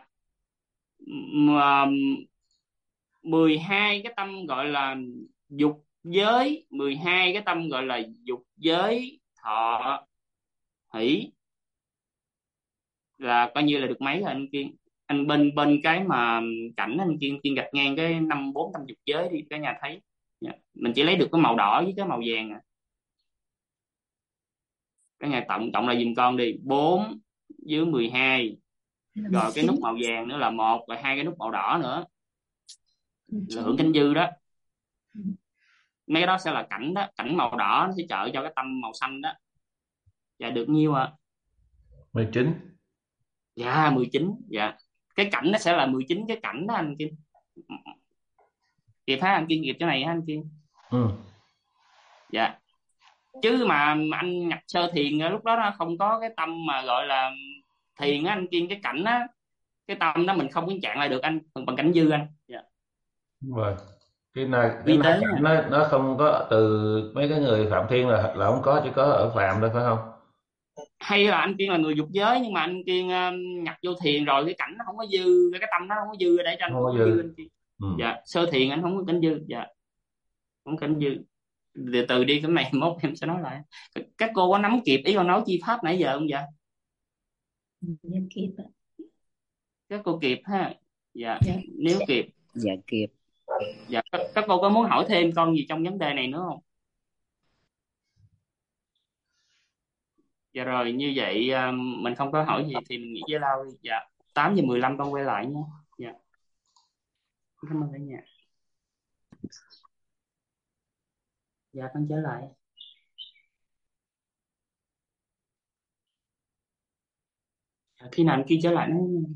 12 cái tâm gọi là dục giới, 12 cái tâm gọi là dục giới thọ hỷ, là coi như là được mấy rồi anh Kiên? Anh bên bên cái mà cảnh anh kiên gạch ngang cái 54 50 giới đi cả nhà thấy. Dạ. Mình chỉ lấy được cái màu đỏ với cái màu vàng à. Cả nhà tổng lại giùm con đi. 4 dưới 12, là rồi cái 19. nút màu vàng nữa là 1, rồi 2 cái nút màu đỏ nữa là 19. hưởng canh dư đó. Ừ. Mấy cái đó sẽ là cảnh đó, cảnh màu đỏ nó sẽ trợ cho cái tâm màu xanh đó. Dạ được nhiêu ạ? 19. Dạ 19. Dạ cái cảnh nó sẽ là 19 cái cảnh đó anh Kim. Kịp ha anh Kim, kịp chỗ này ha anh Kim. Ừ. Dạ chứ mà anh nhập sơ thiền lúc đó nó không có cái tâm mà gọi là thiền á anh Kiên, cái cảnh á, cái tâm đó mình không có chặn lại được anh bằng cảnh dư anh. Dạ. Đúng rồi. Cái Vi này tế cảnh nha. nó không có từ mấy cái người phạm thiên là không có, chỉ có ở phạm thôi phải không? Hay là anh Kiên là người dục giới nhưng mà anh Kiên nhập vô thiền rồi cái cảnh nó không có dư, cái tâm nó không có dư để cho anh Không có có cảnh dư dư. anh Kiên. Ừ. Dạ sơ thiền anh không có cảnh dư. Dạ không có cảnh dư. Từ đi cái này mốt em sẽ nói lại. Các cô có nắm kịp ý con nói chi pháp nãy giờ không dạ? Dạ kịp ạ. Các cô kịp ha? Dạ Dạ. nếu kịp. Dạ kịp. Dạ các cô có muốn hỏi thêm con gì trong vấn đề này nữa không? Dạ rồi như vậy mình không có hỏi gì thì mình nghỉ giải lao đi. Dạ 8:15 con quay lại nhé. Dạ cảm ơn cả nhà. Dạ con trở lại. Dạ, khi nào anh kia trở lại nó.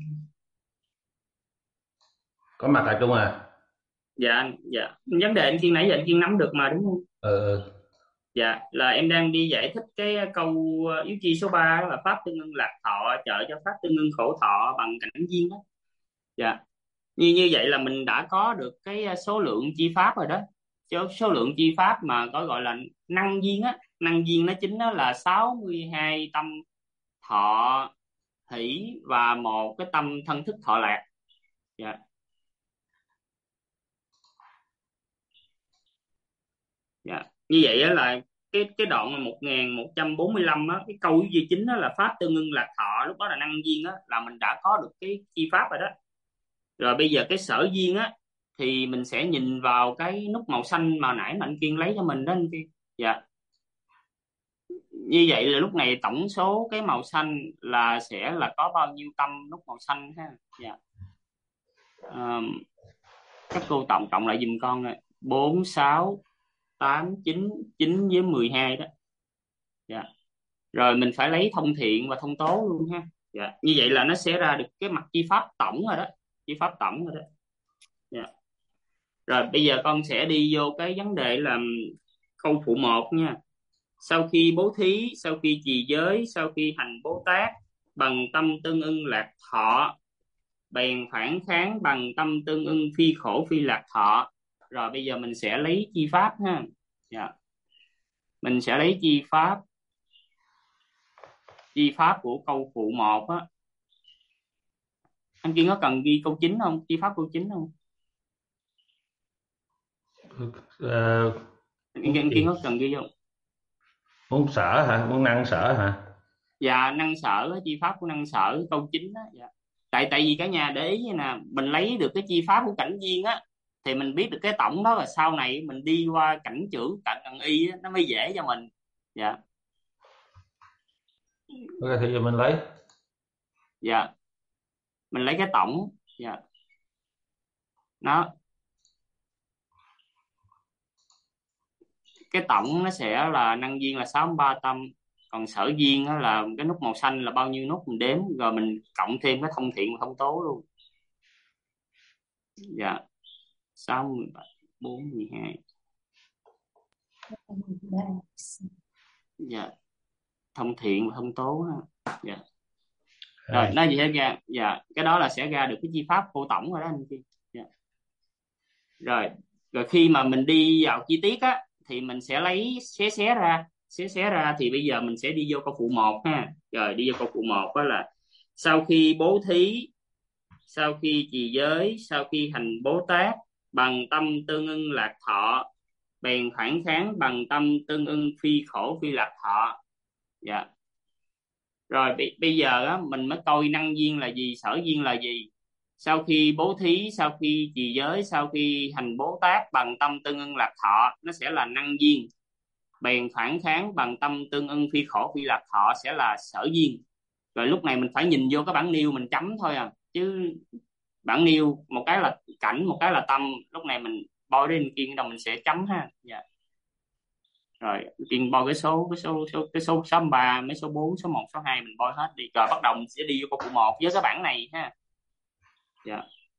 Có mặt tại Trung à? Dạ vấn đề anh Kiên nãy giờ anh Kiên nắm được mà đúng không? Ừ. Dạ là em đang đi giải thích cái câu yếu chi số 3 là pháp tương ưng lạc thọ trợ cho pháp tương ưng khổ thọ bằng cảnh duyên đó. Dạ như vậy là mình đã có được cái số lượng chi pháp rồi đó. Số lượng chi pháp mà có gọi là năng duyên á, năng duyên nó chính nó là 62 tâm thọ hỷ và một cái tâm thân thức thọ lạc. Dạ. Dạ như vậy á là cái đoạn mà 1145 á, cái câu duy chính đó là pháp tương ưng lạc thọ, lúc đó là năng duyên á, là mình đã có được cái chi pháp rồi đó. Rồi bây giờ cái sở duyên á thì mình sẽ nhìn vào cái nút màu xanh mà nãy mà anh Kiên lấy cho mình đó anh Kiên. Dạ như vậy là lúc này tổng số cái màu xanh là sẽ là có bao nhiêu tâm nút màu xanh ha. Dạ. Các cô tổng lại giùm con này. 4 6 8 9 9 với 12 đó. Dạ. Rồi mình phải lấy thông thiện và thông tố luôn ha. Dạ. Như vậy là nó sẽ ra được cái mặt chi pháp tổng rồi đó. Chi pháp tổng rồi đó. Dạ. Rồi bây giờ con sẽ đi vô cái vấn đề là câu phụ 1 nha. Sau khi bố thí, sau khi trì giới, sau khi hành Bố Tát bằng tâm tương ưng lạc thọ, bèn phản kháng bằng tâm tương ưng phi khổ phi lạc thọ. Rồi bây giờ mình sẽ lấy chi pháp ha. Dạ. Mình sẽ lấy chi pháp của câu phụ 1 á. Anh Kiên có cần ghi câu chính không? Chi pháp câu chính không? Anh Kiên có cần ghi không? Muốn sở hả? Muốn năng sở hả? Dạ năng sở, chi pháp của năng sở câu chính đó. Dạ. Tại vì cả nhà để ý nè, mình lấy được cái chi pháp của cảnh duyên á thì mình biết được cái tổng đó, là sau này mình đi qua cảnh trưởng cận y á, nó mới dễ cho mình. Dạ. Ok thì giờ mình lấy. Dạ mình lấy cái tổng. Dạ nó cái tổng nó sẽ là năng duyên là 63 tâm, còn sở duyên đó là cái nút màu xanh là bao nhiêu nút mình đếm rồi mình cộng thêm cái thông thiện và thông tố luôn. Dạ 6 17 4 12. Dạ thông thiện và thông tố ha. Dạ rồi nó gì hết ra. Dạ cái đó là sẽ ra được cái chi pháp phổ tổng rồi đó anh chị. Dạ. Rồi khi mà mình đi vào chi tiết á thì mình sẽ lấy xé ra thì bây giờ mình sẽ đi vô câu phụ 1 ha. Rồi đi vô câu phụ 1 đó là sau khi bố thí, sau khi trì giới, sau khi hành Bố Tát bằng tâm tương ưng lạc thọ, bèn phản kháng bằng tâm tương ưng phi khổ phi lạc thọ. Dạ. Rồi bây giờ á, mình mới coi năng duyên là gì, sở duyên là gì. sau khi bố thí, sau khi trì giới, sau khi hành Bố Tát bằng tâm tương ưng lạc thọ, nó sẽ là năng duyên. Bèn phản kháng bằng tâm tương ưng phi khổ phi lạc thọ sẽ là sở duyên. Rồi lúc này mình phải nhìn vô cái bản nêu mình chấm thôi à, chứ bản nêu một cái là cảnh, một cái là tâm, lúc này mình bôi đến Kiên đồng mình sẽ chấm ha. Dạ. Rồi Kiên bôi cái số 63, mấy số 4, số 1, số 2 mình bôi hết đi, rồi bắt đầu mình sẽ đi vô câu phụ 1 với cái bản này ha. Dạ.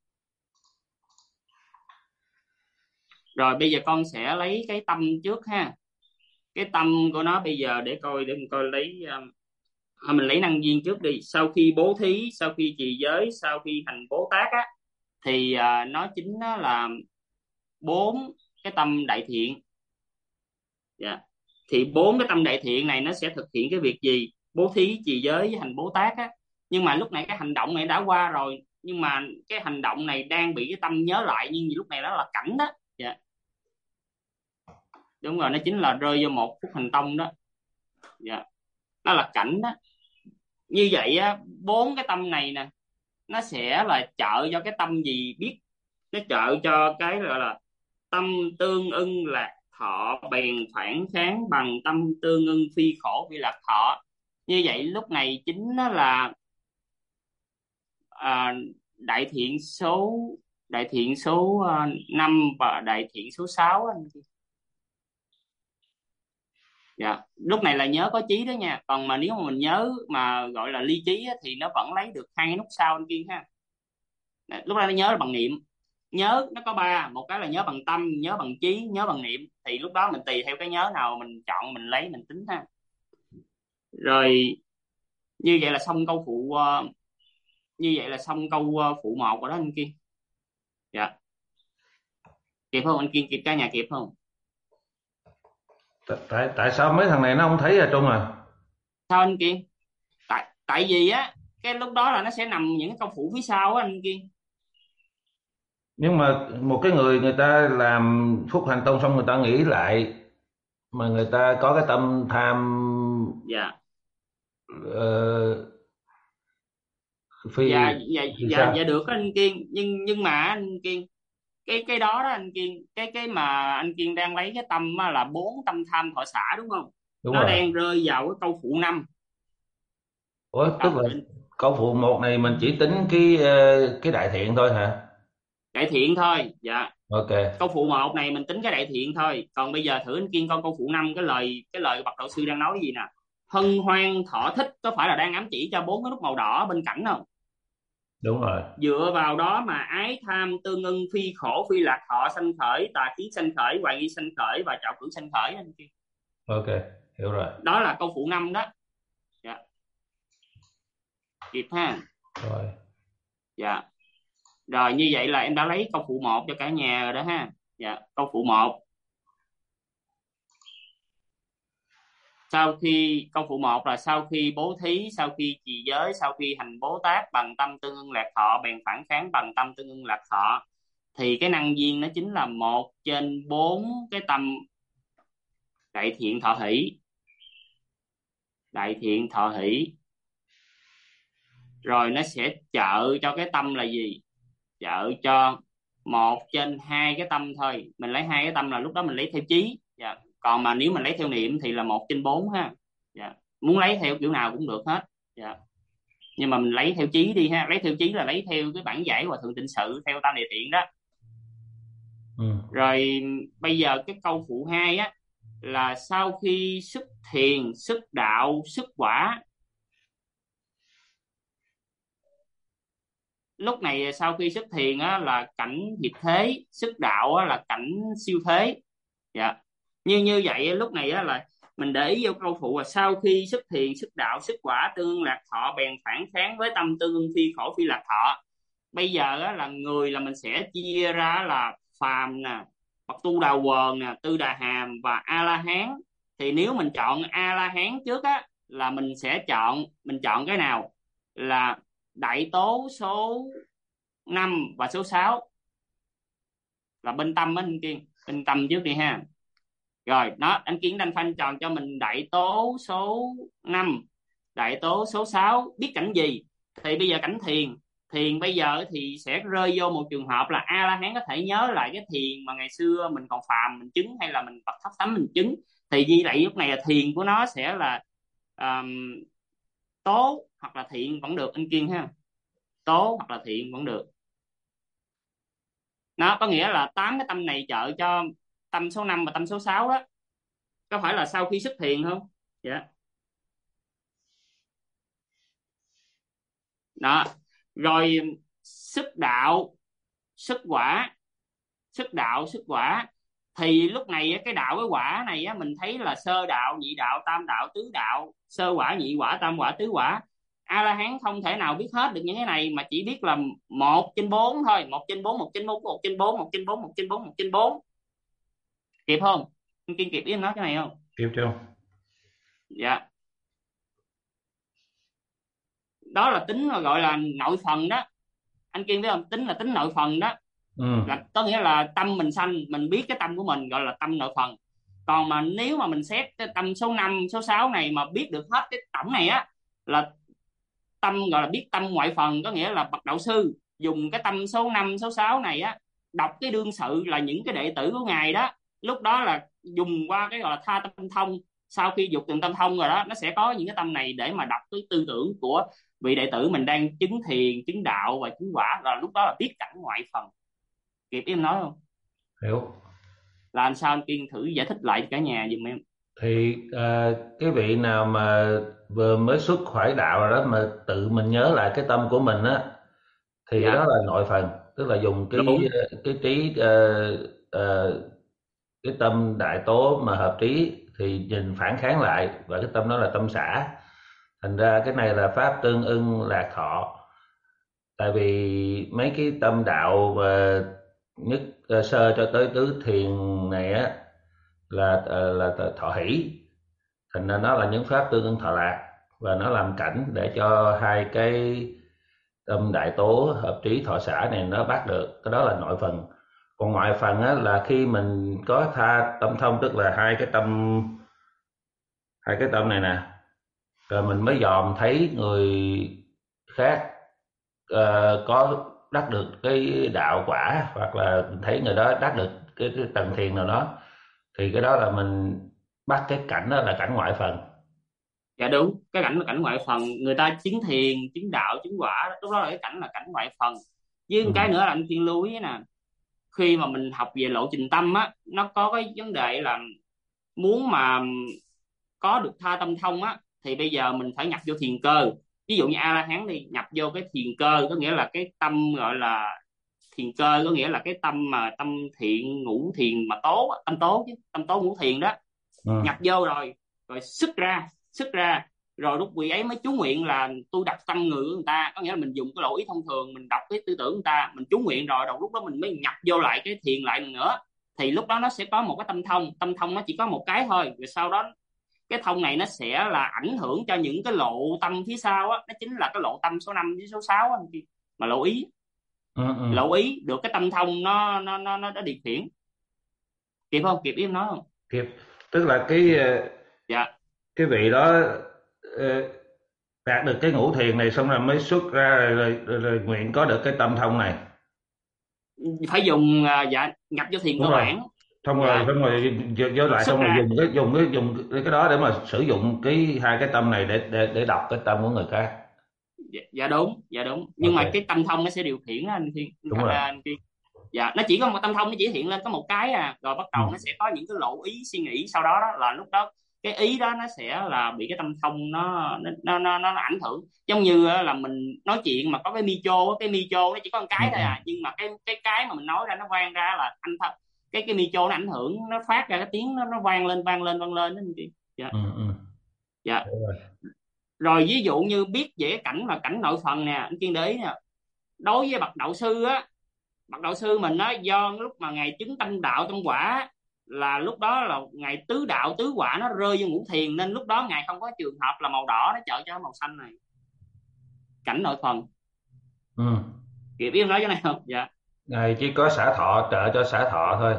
Rồi bây giờ con sẽ lấy cái tâm trước ha. Cái tâm của nó bây giờ để mình coi lấy mình lấy năng duyên trước đi. Sau khi bố thí, sau khi trì giới, sau khi hành Bố Tát á, thì nó chính nó là 4 cái tâm đại thiện. Dạ. Thì 4 cái tâm đại thiện này nó sẽ thực hiện cái việc gì? Bố thí, trì giới với hành Bố Tát á. Nhưng mà lúc này cái hành động này đã qua rồi, nhưng mà cái hành động này đang bị cái tâm nhớ lại, nhưng lúc này đó là cảnh đó. Dạ. Đúng rồi, nó chính là rơi vô một phút hành tông đó. Dạ. Nó là cảnh đó. Như vậy á, 4 cái tâm này nè, nó sẽ là trợ cho cái tâm gì biết, nó trợ cho cái gọi là tâm tương ưng lạc thọ bèn phản kháng bằng tâm tương ưng phi khổ phi lạc thọ. Như vậy lúc này chính nó là đại thiện số 5 và đại thiện số 6 anh. Dạ. Lúc này là nhớ có trí đó nha, còn mà nếu mà mình nhớ mà gọi là ly trí á, thì nó vẫn lấy được 2 cái nút sau anh Kiên ha. Lúc đó nó nhớ bằng niệm. Nhớ nó có 3, một cái là nhớ bằng tâm, nhớ bằng trí, nhớ bằng niệm, thì lúc đó mình tùy theo cái nhớ nào mình chọn, mình lấy mình tính ha. Rồi như vậy là xong câu phụ phụ 1 rồi đó anh Kiên. Dạ. Kịp không anh Kiên, kịp cả nhà kịp không? Tại sao mấy thằng này nó không thấy ở trong à? Sao anh Kiên? Tại vì á cái lúc đó là nó sẽ nằm những cái câu phụ phía sau á anh Kiên. Nhưng mà một cái người ta làm phúc hành tông xong người ta nghĩ lại, mà người ta có cái tâm tham Dạ. ờ, phi thì Dạ sao? được anh Kiên, nhưng mà anh Kiên, cái đó đó anh Kiên, cái mà anh Kiên đang lấy cái tâm á, là 4 tâm tham thọ xả đúng không? Đúng Nó rồi. đang rơi vào cái câu phụ 5. Ủa, tức là câu phụ 1 này mình chỉ tính cái đại thiện thôi hả? Đại thiện thôi. Dạ. Ok. Câu phụ 1 này mình tính cái đại thiện thôi, còn bây giờ thử anh Kiên coi câu phụ 5, cái lời bậc đạo sư đang nói gì nè. Hân hoan thọ thích có phải là đang ám chỉ cho 4 cái nút màu đỏ bên cạnh không? Đúng rồi. Dựa vào đó mà ái tham tương ưng phi khổ phi lạc thọ sanh khởi, tà kiến sanh khởi, hoài nghi sanh khởi và trạo cử sanh khởi anh Kiên. Ok, hiểu rồi. Đó là câu phụ 5 đó. Dạ. Kịp ha. Rồi. Dạ. Rồi như vậy là em đã lấy câu phụ 1 cho cả nhà rồi đó ha. Dạ. Câu phụ 1. Câu phụ 1 là sau khi bố thí, sau khi trì giới, sau khi hành Bố Tát bằng tâm tương ưng lạc thọ bèn phản kháng bằng tâm tương ưng lạc thọ, thì cái năng duyên nó chính là 1 trên 4 cái tâm đại thiện thọ hỷ. Đại thiện thọ hỷ. Rồi nó sẽ trợ cho cái tâm là gì? Trợ cho 1 trên 2 cái tâm thôi. Mình lấy 2 cái tâm là lúc đó mình lấy theo trí. Dạ. Còn mà nếu mình lấy theo niệm thì là 1 trên 4 ha. Dạ. Muốn lấy theo kiểu nào cũng được hết. Dạ. Nhưng mà mình lấy theo trí đi ha. Lấy theo trí là lấy theo cái bản giải Hòa Thượng Tịnh Sự theo Tam Địa Thiện đó. Rồi bây giờ cái câu phụ 2 á là sau khi xuất thiền, xuất đạo, xuất quả. Lúc này sau khi xuất thiền á là cảnh diệt thế, xuất đạo á là cảnh siêu thế. Dạ. Như vậy lúc này á là mình để ý vô câu phụ là sau khi xuất thiền, xuất đạo, xuất quả tương lạc thọ bèn phản kháng với tâm tương phi khổ phi lạc thọ. Bây giờ á là người là mình sẽ chia ra là phàm nè, bậc tu đà quần nè, tư đà hàm và a la hán. Thì nếu mình chọn a la hán trước á là mình chọn cái nào là đại tố số 5 và số 6 là bên tâm á anh Kiên, bên tâm trước đi ha. Rồi đó, anh Kiên đánh phanh tròn cho mình đại tố số 5, đại tố số 6 biết cảnh gì? Thì bây giờ cảnh thiền Thiền bây giờ thì sẽ rơi vô một trường hợp là A La Hán có thể nhớ lại cái thiền mà ngày xưa mình còn phàm mình chứng, hay là mình bậc thấp thánh mình chứng. Thì như vậy lúc này là thiền của nó sẽ là tố hoặc là thiện vẫn được anh Kiên ha. Tố hoặc là thiện vẫn được. Nó có nghĩa là 8 cái tâm này trợ cho tâm số 5 và tâm số 6 đó. Có phải là sau khi xuất thiền không? Dạ. Đó. Rồi xuất đạo, xuất quả, xuất đạo, xuất quả. Thì lúc này cái đạo cái quả này mình thấy là sơ đạo, nhị đạo, tam đạo, tứ đạo, sơ quả, nhị quả, tam quả, tứ quả. A La Hán không thể nào biết hết được những cái này, mà chỉ biết là 1/4 thôi, 1/4, 1/4, 1/4, 1/4, 1/4, 1/4. Kịp không? Anh Kiên kịp ý em nói cái này không? Kịp chưa? Dạ. Đó là tính gọi là nội phần đó. Anh Kiên biết không? Tính là tính nội phần đó. Là có nghĩa là tâm mình sanh, mình biết cái tâm của mình gọi là tâm nội phần. Còn mà nếu mà mình xét cái tâm số 5, số 6 này mà biết được hết cái tổng này á, là tâm gọi là biết tâm ngoại phần. Có nghĩa là bậc đạo sư dùng cái tâm số 5, số 6 này á, đọc cái đương sự là những cái đệ tử của ngài đó. Lúc đó là dùng qua cái gọi là tha tâm thông. Sau khi dục từng tâm thông rồi đó, nó sẽ có những cái tâm này để mà đọc cái tư tưởng của vị đệ tử mình đang chứng thiền, chứng đạo và chứng quả. Là lúc đó là biết cảnh ngoại phần. Kịp em nói không? Hiểu. Là anh sao anh Kiên thử giải thích lại cho cả nhà giùm em. Thì cái vị nào mà vừa mới xuất khỏi đạo rồi đó mà tự mình nhớ lại cái tâm của mình á, thì Dạ. đó là nội phần, tức là dùng cái Đúng. trí cái tâm đại tố mà hợp trí thì nhìn phản kháng lại, và cái tâm đó là tâm xả. Thành ra cái này là pháp tương ưng lạc thọ. Tại vì mấy cái tâm đạo và nhất sơ cho tới tứ thiền này á là thọ hỷ, thành ra nó là những pháp tương ưng thọ lạc, và nó làm cảnh để cho hai cái tâm đại tố hợp trí thọ xả này nó bắt được. Cái đó là nội phần. Còn ngoại phần á, là khi mình có tha tâm thông, tức là hai cái tâm này nè, rồi mình mới dòm thấy người khác có đắc được cái đạo quả, hoặc là mình thấy người đó đắc được cái tầng thiền nào đó, thì cái đó là mình bắt cái cảnh đó là cảnh ngoại phần. Dạ đúng, cái cảnh là cảnh ngoại phần. Người ta chứng thiền, chứng đạo, chứng quả, lúc đó là cái cảnh là cảnh ngoại phần. Với một cái nữa là anh Kiên lưu ý nè, khi mà mình học về lộ trình tâm á, nó có cái vấn đề là muốn mà có được tha tâm thông á, thì bây giờ mình phải nhập vô thiền cơ. Ví dụ như A La Hán thì nhập vô cái thiền cơ, có nghĩa là cái tâm gọi là thiền cơ, có nghĩa là cái tâm mà tâm thiện ngũ thiền mà tố, tâm tố chứ, tâm tố ngũ thiền đó. Nhập vô rồi xuất ra rồi lúc vị ấy mới chú nguyện là tôi đọc tâm người của người ta. Có nghĩa là mình dùng cái lỗ ý thông thường, mình đọc cái tư tưởng người ta, mình chú nguyện rồi lúc đó mình mới nhập vô lại cái thiền lại lần nữa. Thì lúc đó nó sẽ có một cái tâm thông nó chỉ có một cái thôi, rồi sau đó cái thông này nó sẽ là ảnh hưởng cho những cái lộ tâm phía sau á, nó chính là cái lộ tâm số 5 với số 6 á, mà lộ ý. Lộ ý được cái tâm thông nó điều khiển. Kịp không? Kịp ý em nói không? Kịp. Tức là Dạ. cái vị đó đạt được cái ngũ thiền này xong rồi mới xuất ra rồi nguyện có được cái tâm thông này. Phải dùng dạ nhập vô thiền cơ bản. Xong rồi vô lại, xong rồi dùng cái đó để mà sử dụng hai cái tâm này để đọc cái tâm của người khác. Dạ đúng. Nhưng mà cái tâm thông nó sẽ điều khiển anh Thiên. Đúng rồi. Dạ, nó chỉ có một tâm thông, nó chỉ hiện lên có một cái rồi bắt đầu nó sẽ có những cái lộ ý suy nghĩ, sau đó là lúc đó cái ý đó nó sẽ là bị cái tâm thông nó ảnh hưởng. Giống như là mình nói chuyện mà có cái micho nó chỉ có một cái thôi nhưng mà cái mà mình nói ra nó vang ra là cái micho nó ảnh hưởng, nó phát ra cái tiếng nó vang lên đó anh chị. Dạ. Dạ. Rồi ví dụ như biết về cái cảnh là cảnh nội phần nè, anh Kiên để ý nè. Đối với bậc đạo sư á, bậc đạo sư mình á, do lúc mà ngài chứng tâm đạo tâm quả là lúc đó là ngài tứ đạo tứ quả nó rơi vô ngũ thiền, nên lúc đó ngài không có trường hợp là màu đỏ nó trợ cho màu xanh này. Cảnh nội phần. Kịp em nói cái này không? Dạ. Ngài chỉ có xả thọ trợ cho xả thọ thôi.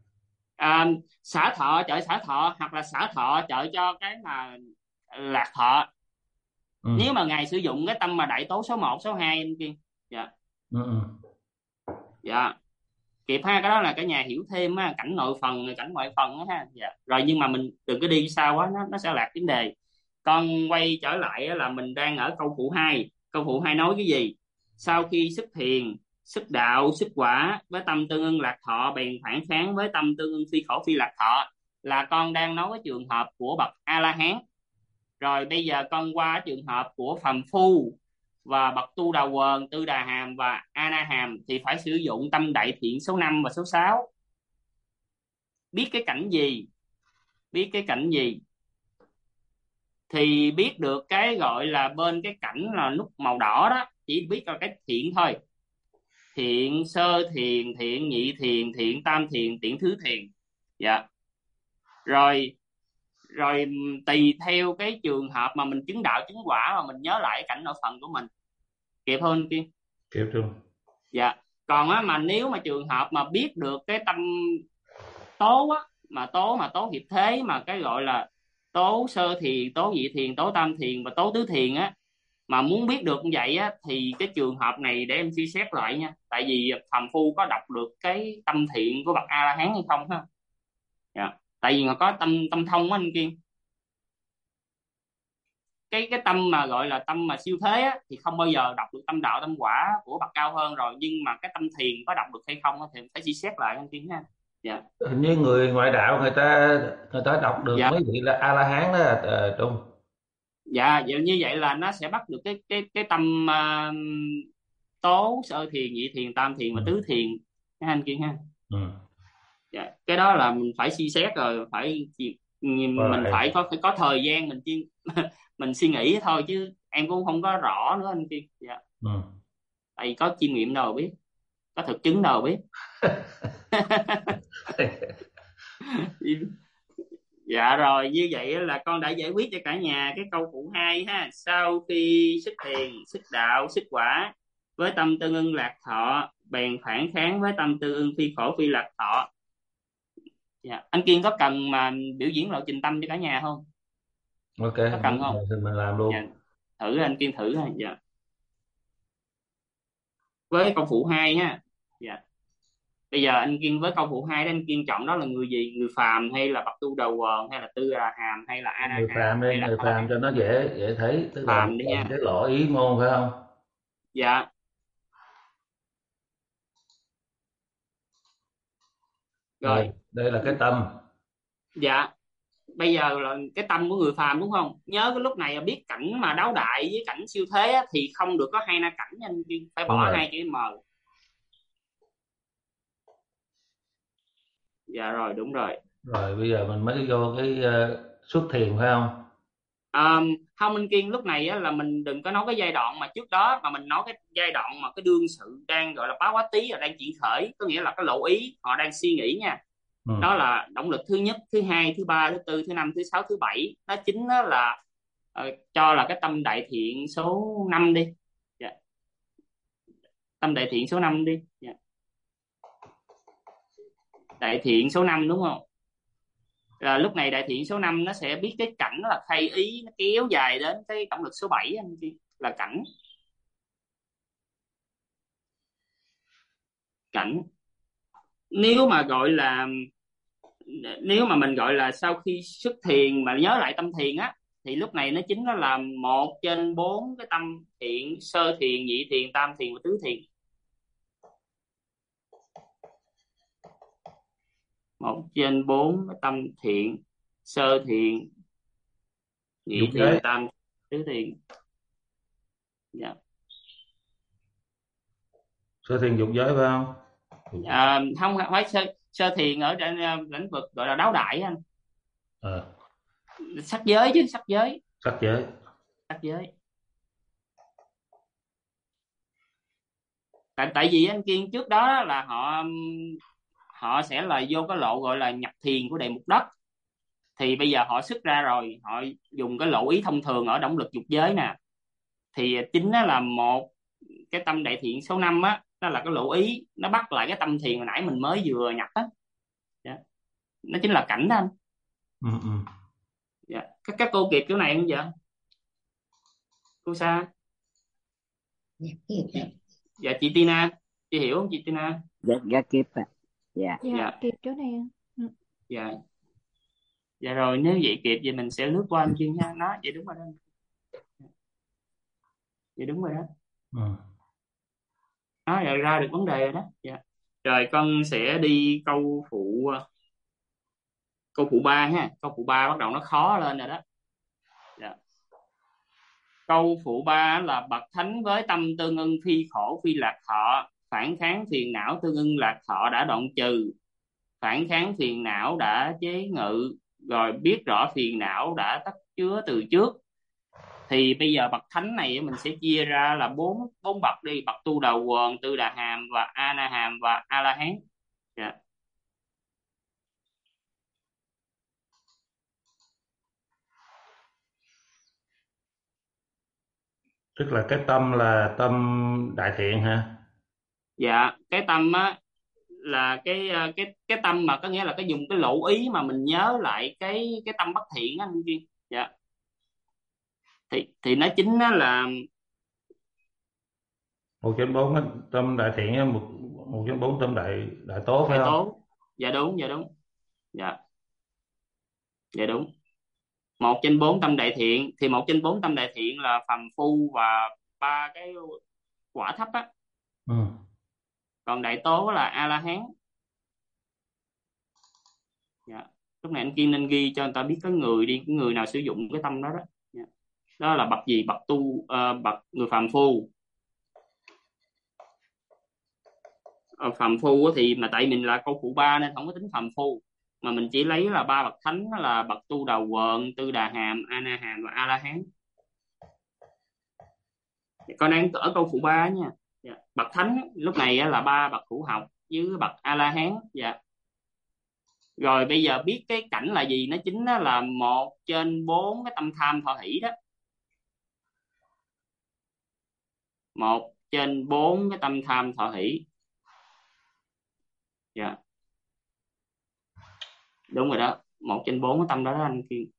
Xả thọ trợ xả thọ, hoặc là xả thọ trợ cho cái mà lạc thọ. Nếu mà ngài sử dụng cái tâm mà đại tố số 1, số 2 anh Kiên. Dạ. Ừ. Dạ, kịp ha, cái đó là cả nhà hiểu thêm á, cảnh nội phần cảnh ngoại phần á ha. Dạ rồi, nhưng mà mình đừng có đi xa quá, nó sẽ lạc vấn đề. Con quay trở lại á, là mình đang ở câu phụ 2. Câu phụ 2 nói cái gì? Sau khi xuất thiền, xuất đạo, xuất quả với tâm tương ưng lạc thọ, bèn phản kháng với tâm tương ưng phi khổ phi lạc thọ, là con đang nói cái trường hợp của bậc A La Hán. Rồi bây giờ con qua trường hợp của phàm phu và bậc tu đà quần, tư đà hàm và a na hàm, thì phải sử dụng tâm đại thiện số 5 và số 6. Biết cái cảnh gì? Biết cái cảnh gì? Thì biết được cái gọi là bên cái cảnh là nút màu đỏ đó, chỉ biết là cái thiện thôi. Thiện sơ thiền, thiện nhị thiền, thiện tam thiền, thiện thứ thiền. Dạ. Rồi rồi tùy theo cái trường hợp mà mình chứng đạo chứng quả mà mình nhớ lại cảnh nội phần của mình. Kịp hơn kia. Kịp luôn. Dạ. Còn á, mà nếu mà trường hợp mà biết được cái tâm tố á, mà tố hiệp thế, mà cái gọi là tố sơ thiền, tố nhị thiền, tố tam thiền và tố tứ thiền á, mà muốn biết được như vậy á, thì cái trường hợp này để em suy xét lại nha. Tại vì phàm phu có đọc được cái tâm thiện của bậc A La Hán hay không ha? Dạ. Tại vì họ có tâm tâm thông á anh Kiên. Cái tâm mà gọi là tâm mà siêu thế á, thì không bao giờ đọc được tâm đạo tâm quả của bậc cao hơn rồi, nhưng mà cái tâm thiền có đọc được hay không á, thì phải suy xét lại anh Kiên ha. Dạ. Hình như người ngoại đạo người ta đọc được Dạ. mấy vị là A La Hán đó, Trung. Dạ, vậy như vậy là nó sẽ bắt được cái tâm tố sơ thiền, nhị thiền, tam thiền và tứ thiền ha anh Kiên ha. Ừ. Dạ. Cái đó là mình phải suy xét rồi, mình phải có thời gian mình mình suy nghĩ thôi, chứ em cũng không có rõ nữa anh Kiên. Dạ. Ừ. Tại vì có chiêm nghiệm đâu biết, có thực chứng đâu biết. Dạ rồi, như vậy là con đã giải quyết cho cả nhà cái câu phụ 2 ha. Sau khi xuất thiền, xuất đạo, xuất quả với tâm tương ưng lạc thọ, bèn phản kháng với tâm tương ưng phi khổ phi lạc thọ. Dạ. Anh Kiên có cần mà biểu diễn lộ trình tâm cho cả nhà không? Ok, Có cần không? thì mình làm luôn. Dạ. Thử anh Kiên thử ha. Dạ. Với câu phụ 2 ha. Dạ. Bây giờ anh Kiên với câu phụ 2 đó, anh Kiên chọn đó là người gì? Người phàm hay là bậc tu đầu quần hay là tư đà hàm hay là a na Người hàm phàm đi, hay là người phàm cho nó dễ dễ thấy, tức là phàm đi nha. cái lộ ý môn phải không? Dạ. Rồi. Đây là cái tâm. Dạ. Bây giờ là cái tâm của người phàm đúng không? Nhớ cái lúc này biết cảnh mà đáo đại với cảnh siêu thế á, thì không được có hai na cảnh nha anh Kiên, phải bỏ hai chữ M. Dạ rồi, đúng rồi. Rồi bây giờ mình mới vô cái xuất thiền phải không? Không anh Kiên, lúc này á, là mình đừng có nói cái giai đoạn mà trước đó, mà mình nói cái giai đoạn mà cái đương sự đang gọi là báo quá tí, là đang chuyển khởi, có nghĩa là cái lộ ý họ đang suy nghĩ nha. Đó là động lực thứ nhất, thứ hai, thứ ba, thứ tư, thứ năm, thứ sáu, thứ bảy. Đó chính đó là cho là cái tâm đại thiện số 5 đi. Dạ. Tâm đại thiện số 5 đi. Dạ. Đại thiện số 5 đúng không? Là lúc này đại thiện số 5 nó sẽ biết cái cảnh là thay ý, nó kéo dài đến cái động lực số 7 anh chị, là cảnh. Cảnh. Nếu mà gọi là, nếu mà mình gọi là sau khi xuất thiền mà nhớ lại tâm thiền á, thì lúc này nó chính nó là 1/4 cái tâm thiện, sơ thiền, nhị thiền, tam thiền và tứ thiền. 1/4 cái tâm thiện, sơ thiền, nhị thiền, tam tứ thiền. Dạ. Sơ thiền dục giới phải không? Không phải sơ thiền ở trên lĩnh vực gọi là đáo đại anh. Sắc giới chứ, sắc giới. Sắc giới. Sắc giới. Tại vì anh Kiên trước đó là họ sẽ là vô cái lộ gọi là nhập thiền của đề mục đất, thì bây giờ họ xuất ra rồi, họ dùng cái lộ ý thông thường ở động lực dục giới nè, thì chính nó là một cái tâm đại thiện số 5 á, đó là cái lộ ý, nó bắt lại cái tâm thiền hồi nãy mình mới vừa nhập á. Dạ. Nó chính là cảnh đó anh. Dạ. Các cô kịp chỗ này không vậy? Cô Sa? Dạ, kịp. Dạ chị Tina, chị hiểu không chị Tina? Dạ kịp ạ. Dạ. Dạ, Dạ. kịp chỗ này. Dạ. Dạ rồi, nếu vậy kịp vậy mình sẽ lướt qua anh Kiên ha. Nó vậy đúng rồi đó. Vậy đúng rồi đó. Ừ. Nó ra được vấn đề rồi đó. Dạ. Rồi con sẽ đi câu phụ 3 ha. Câu phụ 3 bắt đầu nó khó lên rồi đó. Dạ. Câu phụ 3 là bậc thánh với tâm tương ưng phi khổ phi lạc thọ, phản kháng phiền não tương ưng lạc thọ đã đoạn trừ, phản kháng phiền não đã chế ngự, rồi biết rõ phiền não đã tất chứa từ trước. Thì bây giờ bậc thánh này mình sẽ chia ra là bốn bốn bậc đi: bậc tu đầu quần, tư đà hàm và a na hàm và a la hán. Dạ. Tức là cái tâm là tâm đại thiện hả? Dạ, cái tâm á là cái tâm mà có nghĩa là cái dùng cái lộ ý mà mình nhớ lại cái tâm bất thiện á anh Kiên. Dạ. Thì nó chính nó là 1/4 á, tâm đại thiện á, 1/4 tâm đại đại tốt phải đại không? tố. Dạ đúng, dạ đúng. Dạ. Dạ đúng. 1/4 tâm đại thiện, thì 1/4 tâm đại thiện là phàm phu và ba cái quả thấp á. Ừ. Còn đại tố là a la hán. Dạ. Lúc này anh Kiên nên ghi cho người ta biết cái người đi, cái người nào sử dụng cái tâm đó đó. Dạ. Đó là bậc gì? Bậc tu, bậc người phàm phu. Phàm phu á thì mà tại mình là câu phụ 3 nên không có tính phàm phu, mà mình chỉ lấy là ba bậc thánh, đó là bậc tu đầu quần, tư đà hàm, a na hàm và a la hán. Con đang ở câu phụ 3 nha. Dạ. Bậc thánh lúc này á, là ba bậc hữu học với bậc a la hán. Dạ. Rồi bây giờ biết cái cảnh là gì, nó chính đó là 1/4 cái tâm tham thọ hỷ đó. 1/4 cái tâm tham thọ hỷ. Dạ. Đúng rồi đó, 1/4 cái tâm đó, đó anh Kiên.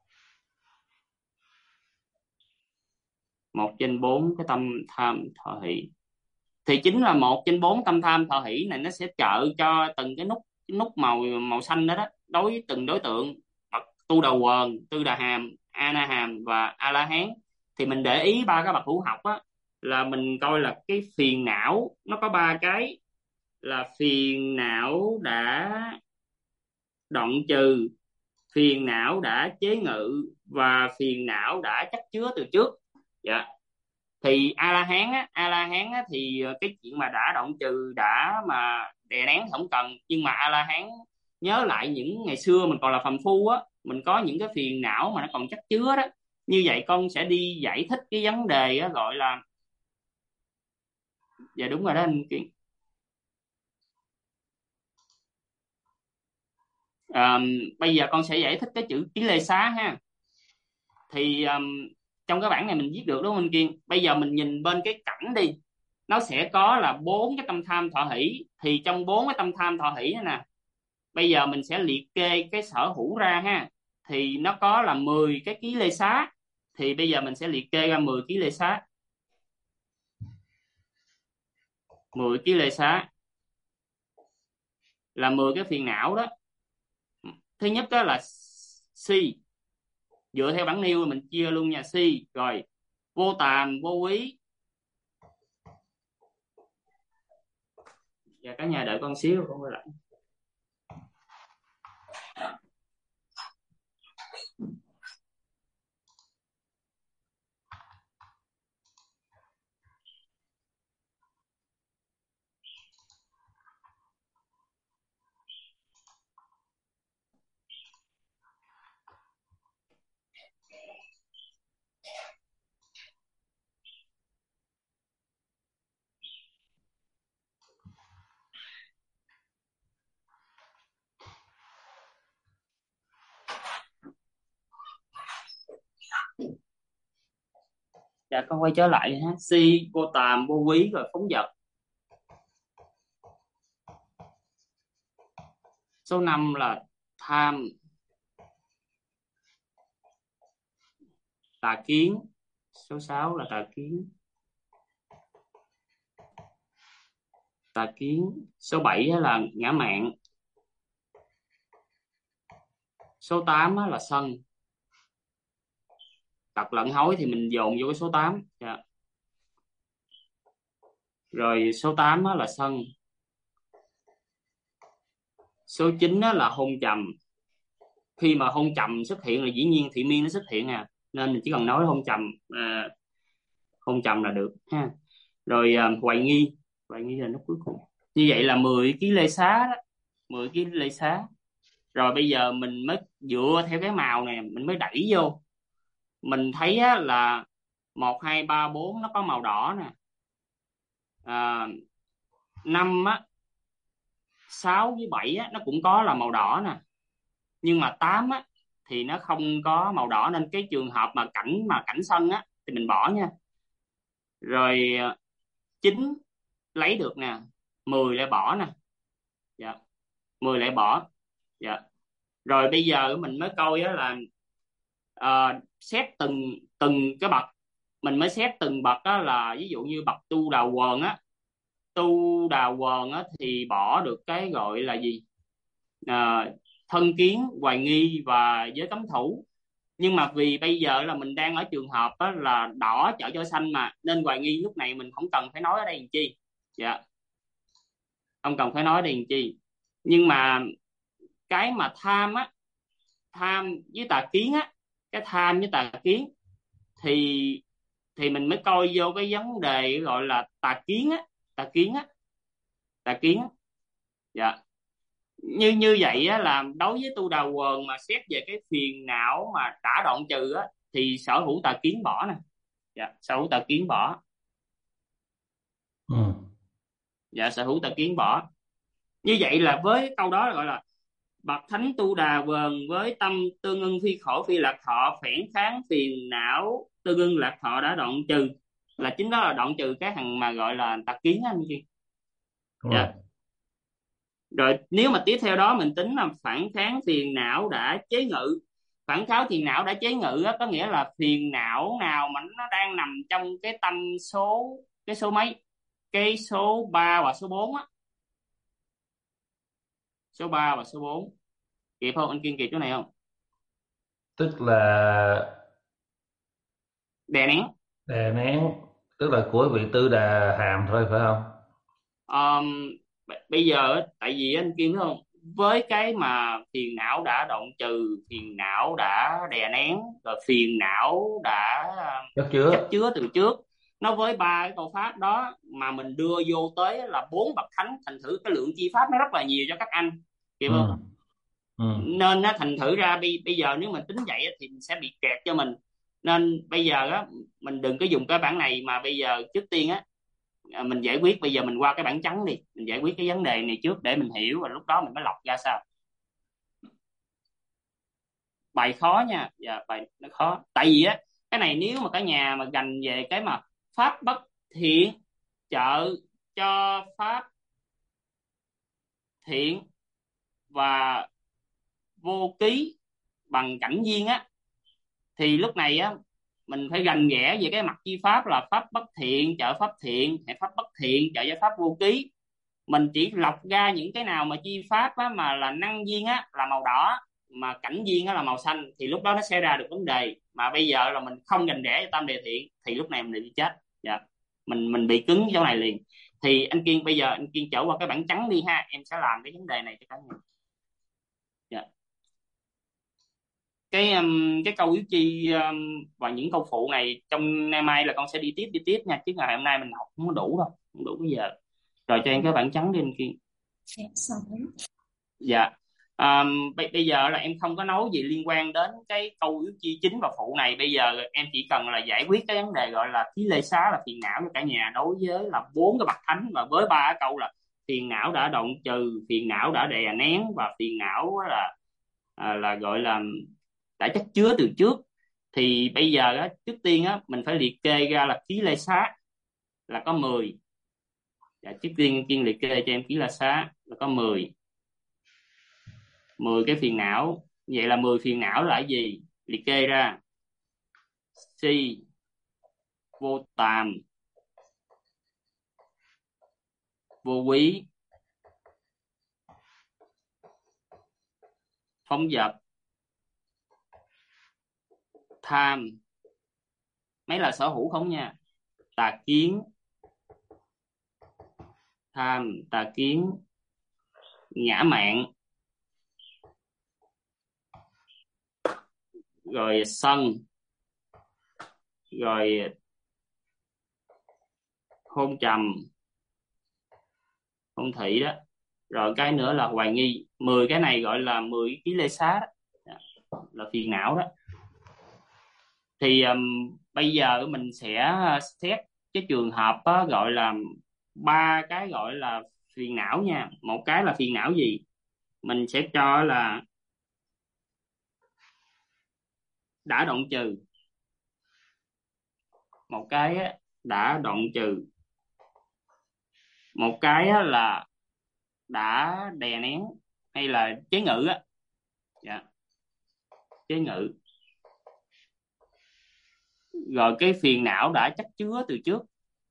1/4 cái tâm tham thọ hỷ thì chính là 1/4 tâm tham thọ hỷ này nó sẽ trợ cho từng cái nút màu màu xanh đó đó, đối với từng đối tượng: bậc tu đầu quần, tư đà hàm, a na hàm và a la hán. Thì mình để ý ba cái bậc hữu học á, là mình coi là cái phiền não nó có ba cái: là phiền não đã đoạn trừ, phiền não đã chế ngự và phiền não đã chất chứa từ trước. Dạ. Thì a la hán á, thì cái chuyện mà đã đoạn trừ, đã mà đè nén thì không cần, nhưng mà a la hán nhớ lại những ngày xưa mình còn là phàm phu á, mình có những cái phiền não mà nó còn chất chứa đó. Như vậy con sẽ đi giải thích cái vấn đề á, gọi là dạ đúng rồi đó anh Kiên. Bây giờ con sẽ giải thích cái chữ ký lê xá ha. Thì trong cái bảng này mình viết được đúng không anh Kiên? Bây giờ mình nhìn bên cái cảnh đi, nó sẽ có là bốn cái tâm tham thọ hỷ. Thì trong bốn cái tâm tham thọ hỷ nè, bây giờ mình sẽ liệt kê cái sở hữu ra ha. Thì nó có là 10 cái ký lê xá. Thì bây giờ mình sẽ liệt kê ra 10 ký lê xá. 10 ký lê xá là 10 cái phiền não đó. Thứ nhất đó là si, dựa theo bản nêu mình chia luôn nha. Si rồi vô tàm, vô quý. Và cả nhà đợi con xíu con quay lại. Dạ con quay trở lại ha. Si, vô tàm, vô quý rồi phóng dật. Số 5 là tham, tà kiến. Số 6 là tà kiến. tà kiến. Số 7 là ngã mạn. Số 8 là sân. Tật lẫn hối thì mình dồn vô cái số 8. Dạ. Rồi số 8 là sân. Số 9 là hôn trầm. Khi mà hôn trầm xuất hiện là dĩ nhiên thị miên nó xuất hiện nên mình chỉ cần nói hôn trầm là được ha. Rồi hoài nghi. Hoài nghi là nó cuối cùng. Như vậy là 10 ký lê xá đó. 10 ký lê xá. Rồi bây giờ mình mới dựa theo cái màu này mình mới đẩy vô. Mình thấy là 1, 2, 3, 4 nó có màu đỏ nè. 5 6 với 7 nó cũng có là màu đỏ nè. Nhưng mà 8 thì nó không có màu đỏ, nên cái trường hợp mà cảnh sân thì mình bỏ nha. Rồi 9 lấy được nè, 10 lại bỏ nè. Dạ. 10 lại bỏ. Dạ. Rồi bây giờ mình mới coi là xét từng cái bậc. Mình mới xét từng bậc là ví dụ như bậc tu đà quần tu đà quần thì bỏ được cái gọi là gì, thân kiến, hoài nghi và giới cấm thủ. Nhưng mà vì bây giờ là mình đang ở trường hợp là đỏ chở cho xanh mà, nên hoài nghi lúc này mình không cần phải nói ở đây làm chi. Dạ. Không cần phải nói ở đây làm chi. Nhưng mà cái mà tham với tà kiến cái tham với tà kiến thì mình mới coi vô cái vấn đề gọi là tà kiến tà kiến. Dạ. Như vậy là đối với tu đà quần mà xét về cái phiền não mà đã đoạn trừ thì sở hữu tà kiến bỏ nè. Dạ, sở hữu tà kiến bỏ. Dạ, sở hữu tà kiến bỏ. Như vậy là với câu đó gọi là bậc thánh tu đà quần với tâm tương ưng phi khổ phi lạc thọ, phản kháng phiền não tương ưng lạc thọ đã đoạn trừ, là chính đó là đoạn trừ cái thằng mà gọi là tà kiến anh chị. Dạ. Rồi nếu mà tiếp theo đó mình tính là phản kháng phiền não đã chế ngự. Phản kháng phiền não đã chế ngự có nghĩa là phiền não nào mà nó đang nằm trong cái tâm số, cái số mấy, cái số 3 và số 4 số 3 và số 4. Kịp không anh Kiên, kịp chỗ này không? Tức là Đè nén. đè nén, tức là của vị tư đà hàm thôi phải không? Bây giờ tại vì anh Kiên thấy không, với cái mà phiền não đã đoạn trừ, phiền não đã đè nén, rồi phiền não đã chất chứa từ trước, nó với ba cái câu pháp đó mà mình đưa vô tới là 4 bậc thánh, thành thử cái lượng chi pháp nó rất là nhiều cho các anh, hiểu không? Nên nó thành thử ra bây giờ nếu mình tính vậy thì mình sẽ bị kẹt cho mình. Nên bây giờ mình đừng có dùng cái bản này, mà bây giờ trước tiên mình giải quyết, bây giờ mình qua cái bảng trắng đi, mình giải quyết cái vấn đề này trước để mình hiểu, và lúc đó mình mới lọc ra sao. Bài khó nha. Dạ, bài nó khó. Tại vì cái này nếu mà cả nhà mà gành về cái mà pháp bất thiện trợ cho pháp thiện và vô ký bằng cảnh duyên thì lúc này mình phải gành ghẽ về cái mặt chi pháp là pháp bất thiện trợ pháp thiện, hay pháp bất thiện trợ cho pháp vô ký. Mình chỉ lọc ra những cái nào mà chi pháp mà là năng duyên là màu đỏ, mà cảnh duyên là màu xanh, thì lúc đó nó sẽ ra được vấn đề. Mà bây giờ là mình không gành ghẽ cho tam đề thiện thì lúc này mình bị chết. Dạ. mình bị cứng chỗ này liền. Thì anh Kiên, bây giờ anh Kiên trở qua cái bảng trắng đi ha, em sẽ làm cái vấn đề này cho cả nhà. Dạ. Cái câu yếu chi và những câu phụ này trong ngày mai là con sẽ đi tiếp nha, chứ ngày hôm nay mình học không có đủ đâu, không đủ bây giờ. Rồi cho em cái bảng trắng đi anh Kiên. Dạ. Bây giờ là em không có nói gì liên quan đến cái câu yếu chi chính và phụ này. Bây giờ em chỉ cần là giải quyết cái vấn đề gọi là khí lê xá là phiền não cho cả nhà, đối với là 4 cái bậc thánh, và với 3 cái câu là phiền não đã đoạn trừ, phiền não đã đè nén, và phiền não là gọi là đã chất chứa từ trước. Thì bây giờ trước tiên mình phải liệt kê ra là khí lê xá là có 10. Dạ, trước tiên Kiên liệt kê cho em khí lê xá là có 10 cái phiền não. Vậy là 10 phiền não là cái gì? Liệt kê ra: si, vô tàm, vô quý, phóng dật, tham, mấy là sở hữu không nha, tà kiến, tham, tà kiến, ngã mạn, rồi sân, rồi hôn trầm, hôn thị đó, rồi cái nữa là hoài nghi. 10 cái này gọi là 10 ký lê xá đó, là phiền não đó. Thì bây giờ mình sẽ xét cái trường hợp đó, gọi là 3 cái gọi là phiền não nha. Một cái là phiền não gì, mình sẽ cho là đã đoạn trừ. Một cái á, đã đoạn trừ. Một cái á, là đã đè nén hay là chế ngự á. Dạ, chế ngự. Rồi cái phiền não đã chất chứa từ trước,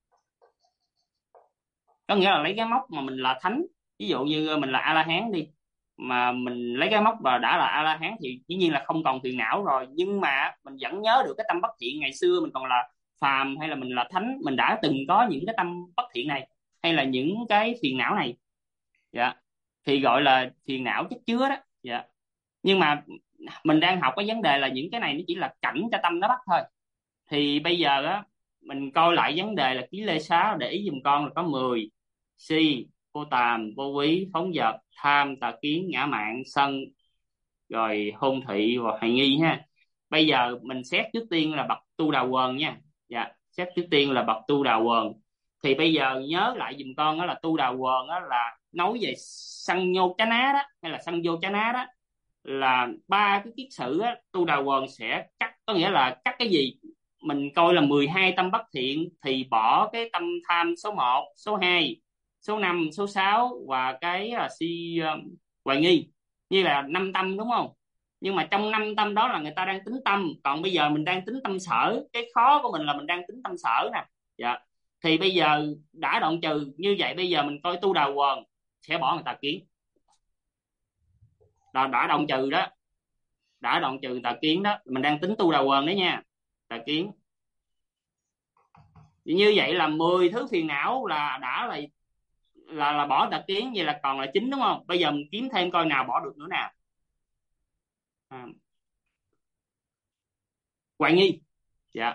có nghĩa là lấy cái mốc mà mình là thánh, ví dụ như mình là A La Hán đi, mà mình lấy cái mốc và đã là A La Hán thì dĩ nhiên là không còn phiền não rồi, nhưng mà mình vẫn nhớ được cái tâm bất thiện ngày xưa mình còn là phàm, hay là mình là thánh, mình đã từng có những cái tâm bất thiện này hay là những cái phiền não này. Dạ, thì gọi là phiền não chất chứa đó. Dạ, nhưng mà mình đang học cái vấn đề là những cái này nó chỉ là cảnh cho tâm nó bắt thôi. Thì bây giờ á, mình coi lại vấn đề là ký lê xá, để ý giùm con là có 10: si, vô tàm, vô quý, phóng dật, tham, tà kiến, ngã mạn, sân, rồi hôn thị và hoài nghi ha. Bây giờ mình xét trước tiên là bậc tu đà quần nha. Dạ, xét trước tiên là bậc tu đà quần. Thì bây giờ nhớ lại giùm con đó là tu đà quần đó là nói về sanh nhô chá ná đó, hay là sanh vô chá ná đó, là 3 cái kiết sử á, tu đà quần sẽ cắt, có nghĩa là cắt cái gì. Mình coi là 12 tâm bất thiện thì bỏ cái tâm tham số 1, số 2, số 5, số 6 và cái si hoài nghi, như là 5 tâm đúng không? Nhưng mà trong 5 tâm đó là người ta đang tính tâm, còn bây giờ mình đang tính tâm sở. Cái khó của mình là mình đang tính tâm sở nè. Dạ, thì bây giờ đã đoạn trừ như vậy, bây giờ mình coi tu đà quần sẽ bỏ người tà kiến. Đã đoạn trừ đó, đã đoạn trừ tà kiến đó, mình đang tính tu đà quần đấy nha. Tà kiến như vậy là 10 thứ phiền não là đã là bỏ tà kiến, vậy là còn là 9 đúng không? Bây giờ mình kiếm thêm coi nào bỏ được nữa nào. Hoài nghi. Dạ,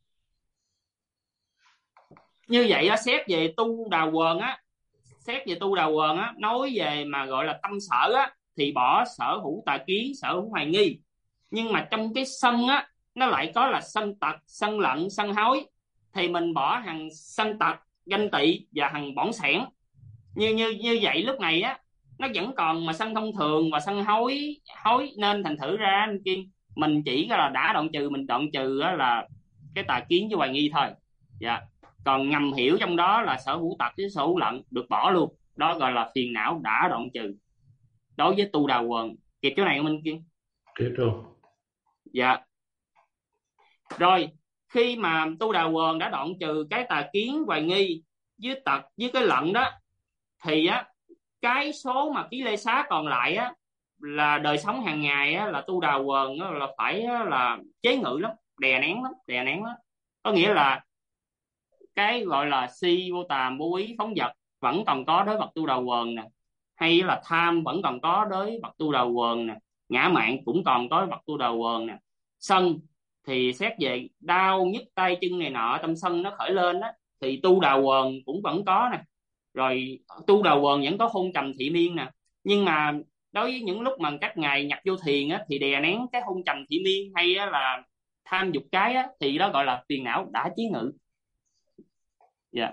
như vậy á, xét về tu đà quần á, xét về tu đà quần á, nói về mà gọi là tâm sở á, thì bỏ sở hữu tà kiến, sở hữu hoài nghi. Nhưng mà trong cái sân á, nó lại có là sân tật, sân lận, sân hối, thì mình bỏ hằng sân tật, ganh tị và hằng bỏng sẻn. Như vậy lúc này á, nó vẫn còn mà sân thông thường và sân hối, nên thành thử ra anh Kiên, mình chỉ là đã đoạn trừ, mình đoạn trừ á là cái tà kiến với hoài nghi thôi. Dạ, còn ngầm hiểu trong đó là sở hữu tật với sở hữu lận được bỏ luôn, đó gọi là phiền não đã đoạn trừ đối với tu đà quần. Kịp chỗ này không anh Kiên? Kịp luôn. Dạ, rồi khi mà tu đà quần đã đoạn trừ cái tà kiến, hoài nghi với tật với cái lận đó, thì á, cái số mà ký lê xá còn lại á, là đời sống hàng ngày á, là tu đà quần á, là phải á, là chế ngự lắm, đè nén lắm, đè nén lắm. Có nghĩa là cái gọi là si, vô tàm, vô úy, phóng dật vẫn còn có đối bậc tu đà quần nè, hay là tham vẫn còn có đối bậc tu đà quần nè, ngã mạn cũng còn có bậc tu đà quần nè, sân thì xét về đau nhức tay chân này nọ, tâm sân nó khởi lên đó, thì tu đà quần cũng vẫn có nè. Rồi tu đà quần vẫn có hôn trầm thị miên nè. Nhưng mà đối với những lúc mà các ngài nhập vô thiền á, thì đè nén cái hôn trầm thị miên hay á, là tham dục cái á, thì đó gọi là phiền não đã chí ngự. Dạ.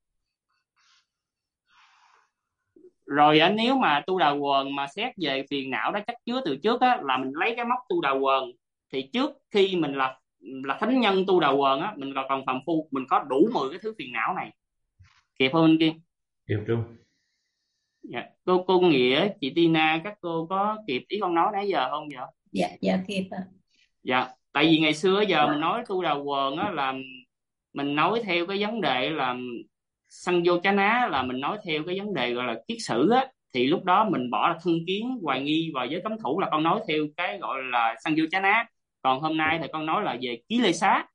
Rồi nếu mà tu đà quần mà xét về phiền não đã chất chứa từ trước á, là mình lấy cái mốc tu đà quần, thì trước khi mình là thánh nhân tu đà quần á, mình còn phàm phu, mình có đủ 10 cái thứ phiền não này. Kịp không anh Kiên? Kịp luôn. Dạ. Cô Nghĩa, chị Tina, các cô có kịp ý con nói nãy giờ không vậy? Dạ kịp ạ. Dạ, tại vì ngày xưa giờ mình nói tu đà quần á, là mình nói theo cái vấn đề là sân vô chá ná là mình nói theo cái vấn đề gọi là kiết sử á, thì lúc đó mình bỏ là thân kiến, hoài nghi và giới cấm thủ, là con nói theo cái gọi là sân vô chá ná. Còn hôm nay thì con nói là về ký lê xá.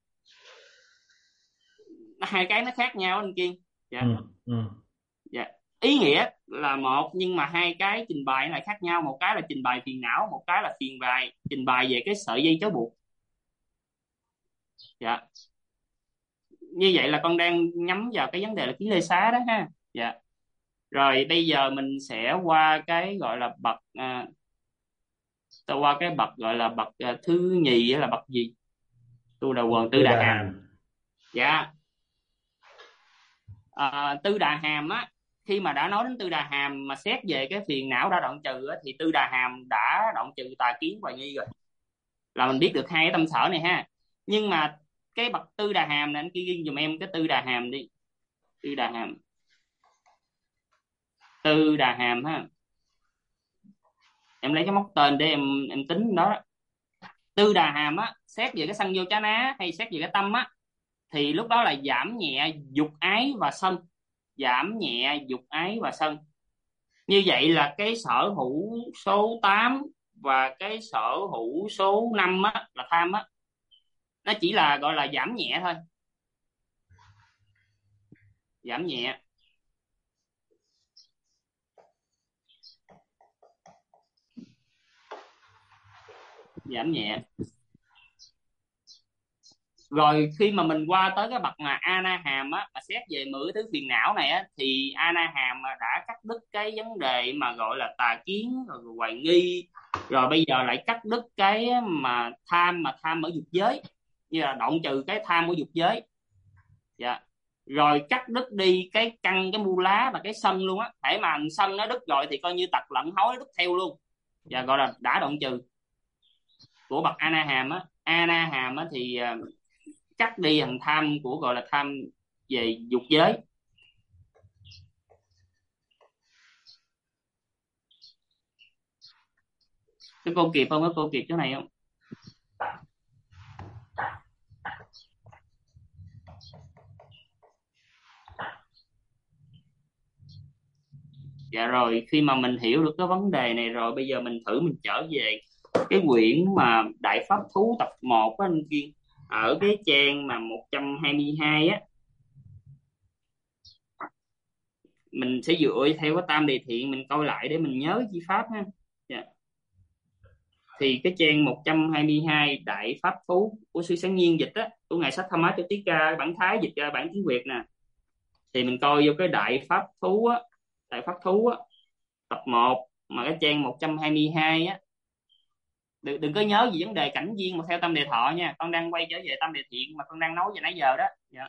Hai cái nó khác nhau anh Kiên. Dạ. Ừ. Ừ. Dạ. Ý nghĩa là một, nhưng mà hai cái trình bày lại khác nhau. Một cái là trình bày phiền não, một cái là trình bày về cái sợi dây trói buộc. Dạ. Như vậy là con đang nhắm vào cái vấn đề là ký lê xá đó ha. Dạ. Rồi bây giờ mình sẽ qua cái gọi là bậc qua cái bậc gọi là bậc thứ nhì là bậc gì? Tu Đà Quần, Tư Tư Đà Đà Hàm. Hàm. Dạ. Tư Đà Hàm á, khi mà đã nói đến Tư Đà Hàm mà xét về cái phiền não đã đoạn trừ á, thì Tư Đà Hàm đã đoạn trừ tà kiến hoài nghi rồi, là mình biết được hai cái tâm sở này ha. Nhưng mà cái bậc Tư Đà Hàm này anh kia ghi giùm em cái Tư Đà Hàm đi. Tư Đà Hàm, Tư Đà Hàm ha, em lấy cái mốc tên để em tính đó. Tư Đà Hàm á, xét về cái sân vô chá ná hay xét về cái tâm á, thì lúc đó là giảm nhẹ dục ái và sân. Giảm nhẹ dục ái và sân. Như vậy là cái sở hữu số 8 và cái sở hữu số 5 á, là tham á, nó chỉ là gọi là giảm nhẹ thôi. Giảm nhẹ. Giảm nhẹ. Rồi khi mà mình qua tới cái bậc mà Ana Hàm á, mà xét về 10 thứ phiền não này á, thì Ana Hàm đã cắt đứt cái vấn đề mà gọi là tà kiến rồi hoài nghi, rồi bây giờ lại cắt đứt cái mà tham ở dục giới, như là đoạn trừ cái tham của dục giới. Dạ. Rồi cắt đứt đi cái căn, cái mu lá và cái sân luôn á. Thể mà sân nó đứt rồi thì coi như tật lẫn hối đứt theo luôn. Dạ, gọi là đã đoạn trừ. Của bậc Ana Hàm á, Ana Hàm á thì cắt đi thằng tham của gọi là tham về dục giới. Cái cô kịp không? Có cô kịp chỗ này không? Dạ rồi, khi mà mình hiểu được cái vấn đề này rồi, bây giờ mình thử mình trở về cái quyển mà Đại Pháp Thú tập 1 á anh Kiên. Ở cái trang mà 122 á, mình sẽ dựa theo cái tam đề thiện mình coi lại để mình nhớ chi pháp ha. Dạ. Thì cái trang 122 Đại Pháp Thú của sư Sáng Nhiên dịch á, của ngài Sách Tham Á Cho Tí Ca bản Thái dịch ra bản tiếng Việt nè. Thì mình coi vô cái Đại Pháp Thú á, Đại Pháp Thú á, tập 1 mà cái trang 122 á. Đừng có nhớ gì vấn đề cảnh viên mà theo tâm đề thọ nha, con đang quay trở về tâm đề thiện mà con đang nói về nãy giờ đó. Dạ.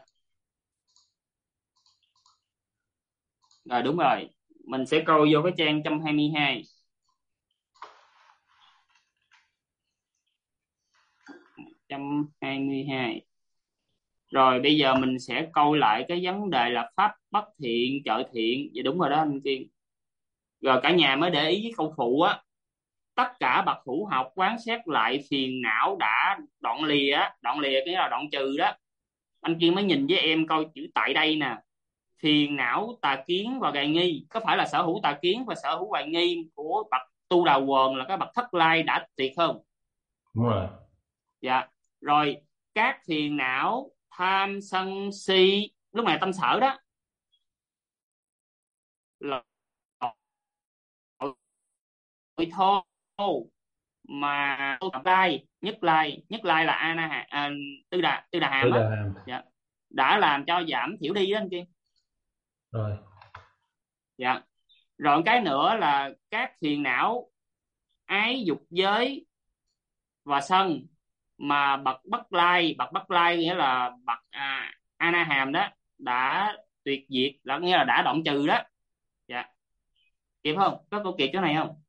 Rồi đúng rồi, mình sẽ coi vô cái trang 122. 122. Rồi bây giờ mình sẽ coi lại cái vấn đề là pháp bất thiện trợ thiện. Vậy đúng rồi đó anh Kiên. Rồi cả nhà mới để ý với câu phụ á. Tất cả bậc hữu học quán xét lại phiền não đã đoạn lìa á. Đoạn lìa cái là đoạn trừ đó. Anh Kiên mới nhìn với em coi chữ tại đây nè. Phiền não, tà kiến và hoài nghi. Có phải là sở hữu tà kiến và sở hữu hoài nghi của bậc Tu Đà Quần là cái bậc Thất Lai đã tuyệt không? Đúng rồi. Dạ. Rồi các phiền não tham sân si, lúc này tâm sở đó, là tội thô mà nhất lai là Tư Đà Hàm Tư á. Đà Hàm. Dạ. Đã làm cho giảm thiểu đi đó anh Kiên. Rồi. Dạ. Rồi cái nữa là các phiền não ái dục giới và sân mà bậc Bất Lai nghĩa là bậc Ana Hàm đó đã tuyệt diệt, là nghĩa là đã đoạn trừ đó. Dạ. Kịp không? Có câu kịp chỗ này không?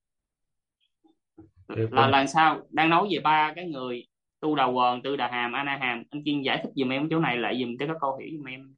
Là lần sau đang nói về ba cái người Tu Đà Quần, Tư Đà Hàm, Ana Hàm. Anh Kiên giải thích giùm em chỗ này lại giùm cho các câu hiểu giùm em.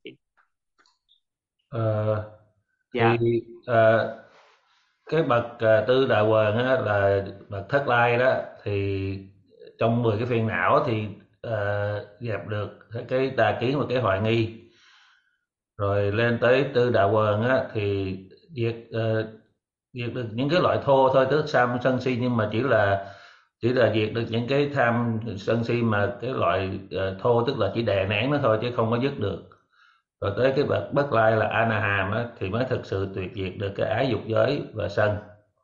Thì cái bậc Tư Đà Quần á, là bậc Thất Lai đó, thì trong 10 cái phiền não thì dẹp được cái tà kiến và cái hoài nghi. Rồi lên tới Tư Đà Quần á thì diệt diệt được những cái loại thô thôi, tức tham sân si, nhưng mà chỉ là diệt được những cái tham sân si mà cái loại thô, tức là chỉ đè nén nó thôi chứ không có dứt được. Rồi tới cái bậc bất lai là Anaham á thì mới thực sự tuyệt diệt được cái ái dục giới và sân.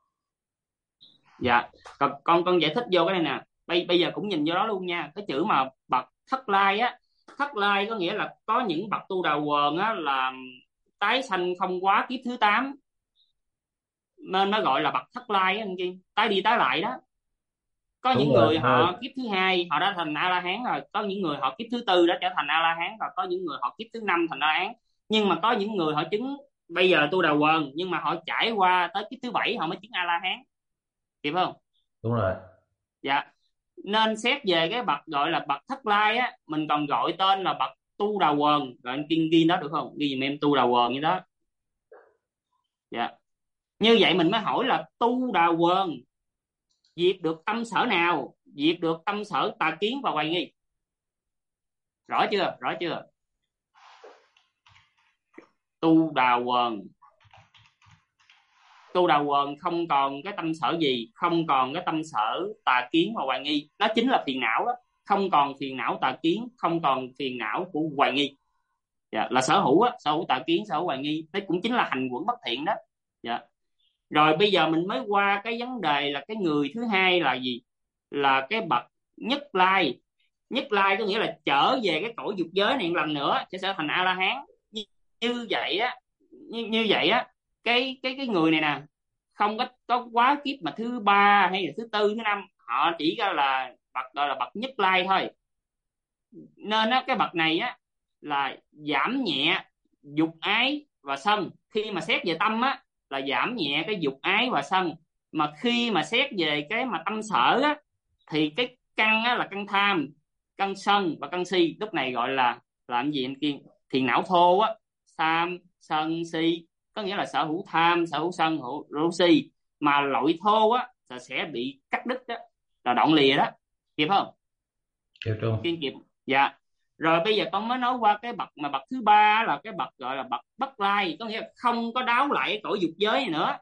Dạ, còn con giải thích vô cái này nè. Bây giờ cũng nhìn vô đó luôn nha. Cái chữ mà bậc thất lai á, thất lai có nghĩa là có những bậc tu đà quần á là tái sanh không quá kiếp thứ 8, nên nó gọi là bậc thất lai á anh Kiên, tái đi tái lại đó. Có Đúng những rồi, người họ kiếp thứ 2 họ đã thành a la hán rồi, có những người họ kiếp thứ 4 đã trở thành a la hán rồi, có những người họ kiếp thứ 5 thành a la hán. Nhưng mà có những người họ chứng bây giờ tu đà quần, nhưng mà họ trải qua tới kiếp thứ 7 họ mới chứng a la hán, kịp không? đúng rồi. Dạ, nên xét về cái bậc gọi là bậc thất lai á, mình còn gọi tên là bậc tu đà quần. Rồi anh Kiên ghi đó được không, ghi giùm em tu đà quần như đó. Dạ, như vậy mình mới hỏi là tu đà quần diệt được tâm sở nào? Diệt được tâm sở tà kiến và hoài nghi. Rõ chưa, rõ chưa? Tu đà quần, tu đà quần không còn cái tâm sở gì, không còn cái tâm sở tà kiến và hoài nghi. Nó chính là phiền não đó. Không còn phiền não tà kiến, không còn phiền não của hoài nghi. Dạ, là sở hữu á, sở hữu tà kiến, sở hữu hoài nghi, đấy cũng chính là hành quẩn bất thiện đó. Dạ. Rồi bây giờ mình mới qua cái vấn đề là cái người thứ hai là gì? Là cái bậc nhất lai. Nhất lai có nghĩa là trở về cái cõi dục giới này một lần nữa sẽ thành a la hán. Như vậy á, như vậy á, cái người này nè, không có quá kiếp mà thứ 3 hay là thứ 4 thứ 5, họ chỉ là bậc gọi là bậc nhất lai thôi. Nên á, cái bậc này á là giảm nhẹ dục ái và sân. Khi mà xét về tâm á là giảm nhẹ cái dục ái và sân, mà khi mà xét về cái mà tâm sở á thì cái căn á là căn tham, căn sân và căn si. Lúc này gọi là làm gì anh Kiên? Thiền não thô á, tham sân si, có nghĩa là sở hữu tham, sở hữu sân, sở hữu si. Mà loại thô á là sẽ bị cắt đứt đó, là đoạn lìa đó, kịp không? Kịp trung. Kiên kịp. Dạ. Rồi bây giờ con mới nói qua cái bậc mà bậc thứ 3 là cái bậc gọi là bậc bất lai, có nghĩa là không có đáo lại cái cõi dục giới này nữa,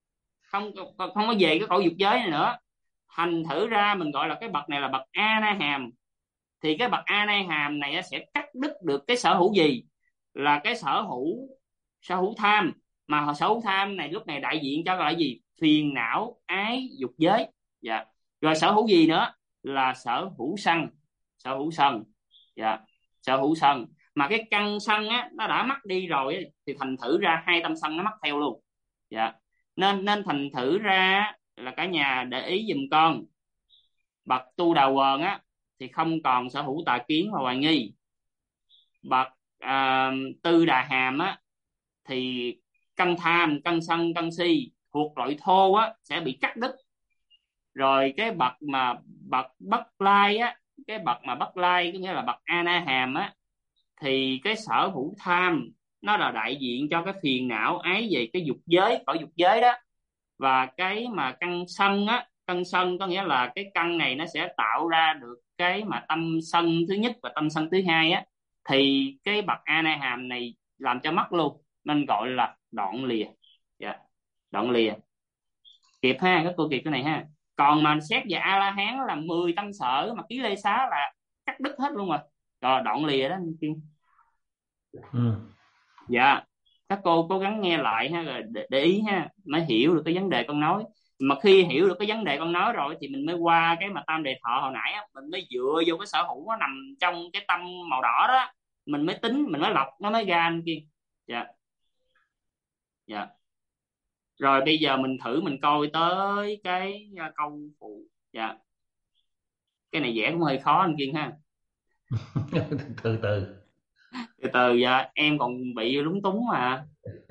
không có về cái cõi dục giới này nữa. Thành thử ra mình gọi là cái bậc này là bậc a na hàm. Thì cái bậc a na hàm này sẽ cắt đứt được cái sở hữu gì? Là cái sở hữu tham. Mà sở hữu tham này lúc này đại diện cho là gì? Phiền não ái dục giới. Dạ. Rồi sở hữu gì nữa? Là sở hữu sân. Sở hữu sân. Dạ. Sở hữu sân. Mà cái căn sân á nó đã mất đi rồi thì thành thử ra hai tâm sân nó mất theo luôn. Dạ. Nên thành thử ra là cả nhà để ý giùm con, bậc tu đà quần á thì không còn sở hữu tà kiến và hoài nghi. Bậc tư đà hàm á thì căn tham, căn sân, căn si thuộc loại thô á sẽ bị cắt đứt. Rồi cái bậc bất lai á, cái bậc mà bất lai có nghĩa là bậc a na hàm á, thì cái sở hữu tham nó là đại diện cho cái phiền não ái về cái dục giới, cõi dục giới đó. Và cái mà căn sân á, căn sân có nghĩa là cái căn này nó sẽ tạo ra được cái mà tâm sân thứ nhất và tâm sân thứ hai á, thì cái bậc a na hàm này làm cho mất luôn, nên gọi là đoạn lìa. Dạ, đoạn lìa. Kịp ha, các cô kịp cái này ha. Còn mà xét về a la hán là 10 tâm sở mà ký lê xá là cắt đứt hết luôn rồi. Rồi đoạn lìa đó anh Kiên. Dạ, các cô cố gắng nghe lại ha, rồi để ý ha, mới hiểu được cái vấn đề con nói. Mà khi hiểu được cái vấn đề con nói rồi thì mình mới qua cái mà tam đề thọ hồi nãy á, mình mới dựa vô cái sở hữu nó nằm trong cái tâm màu đỏ đó, mình mới tính, mình mới lọc nó mới ra anh Kiên. Dạ. Dạ. Rồi bây giờ mình thử mình coi tới cái câu phụ. Dạ. Cái này vẽ cũng hơi khó anh Kiên ha. Từ từ. Từ từ, dạ, em còn bị lúng túng mà.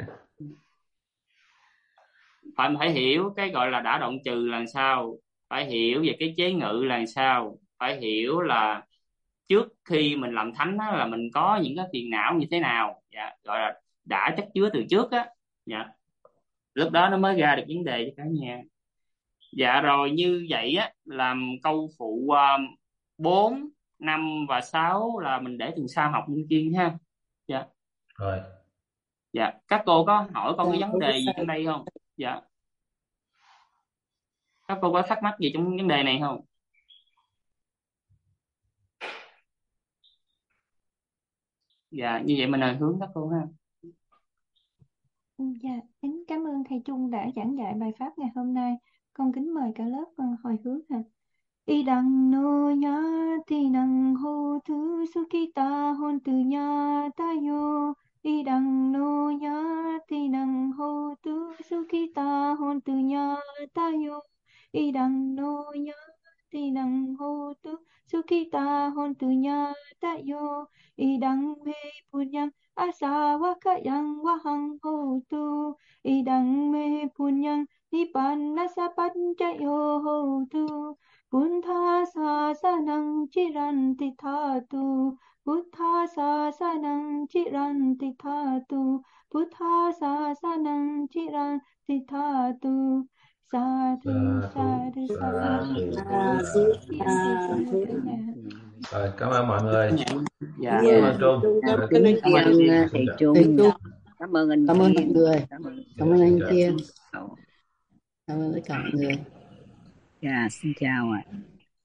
Phải hiểu cái gọi là đã đoạn trừ là sao, phải hiểu về cái chế ngự là sao, phải hiểu là trước khi mình làm thánh á, là mình có những cái phiền não như thế nào. Dạ, gọi là đã chất chứa từ trước á. Dạ, lúc đó nó mới ra được vấn đề cho cả nhà. Dạ, rồi như vậy á, làm câu phụ 4, 5 và 6 là mình để tuần sau học Linh Kiên ha. Dạ. Rồi. Dạ, các cô có hỏi con Dạ, cái vấn con đề biết gì sai. trong đây không? Dạ, các cô có thắc mắc gì trong vấn đề này không? Dạ, như vậy mình hồi hướng các cô ha. Dạ, kính cảm ơn thầy Trung đã giảng dạy bài pháp ngày hôm nay. Con kính mời cả lớp hồi hướng ha. Idang no nhati năng hô thứ sukita hôn từ nhà tayo. Idang no nhati năng hô thứ sukita hôn từ nhà tayo. Idang no nhati năng hô thứ sukita hôn từ nhà tayo. Idang me punyang asawa kayang wahang hô tu. Idang me punyang nibbana sapanchayo hô tu. Buddha sasanang chiranti thatu. Buddha sasanang chiranti thatu. Buddha sasanang chiranti thatu. Sadhu, sadhu, sadhu. À, sư, Biết ơn thầy Trung và sư. cả nhà. Rồi, cảm ơn mọi người. Dạ, Cảm Cảm ơn ơn Trung. Trung, cảm Rồi, ơn anh Cảm cảm ơn Kiên, chị. ơn xin thầy chào. thầy Trung, Trung, cảm ơn anh cảm ơn mọi Kiên, người, cảm ơn cảm Dạ, ơn xin anh chào. Kiên, cảm ơn tất cả mọi người. dạ xin chào ạ.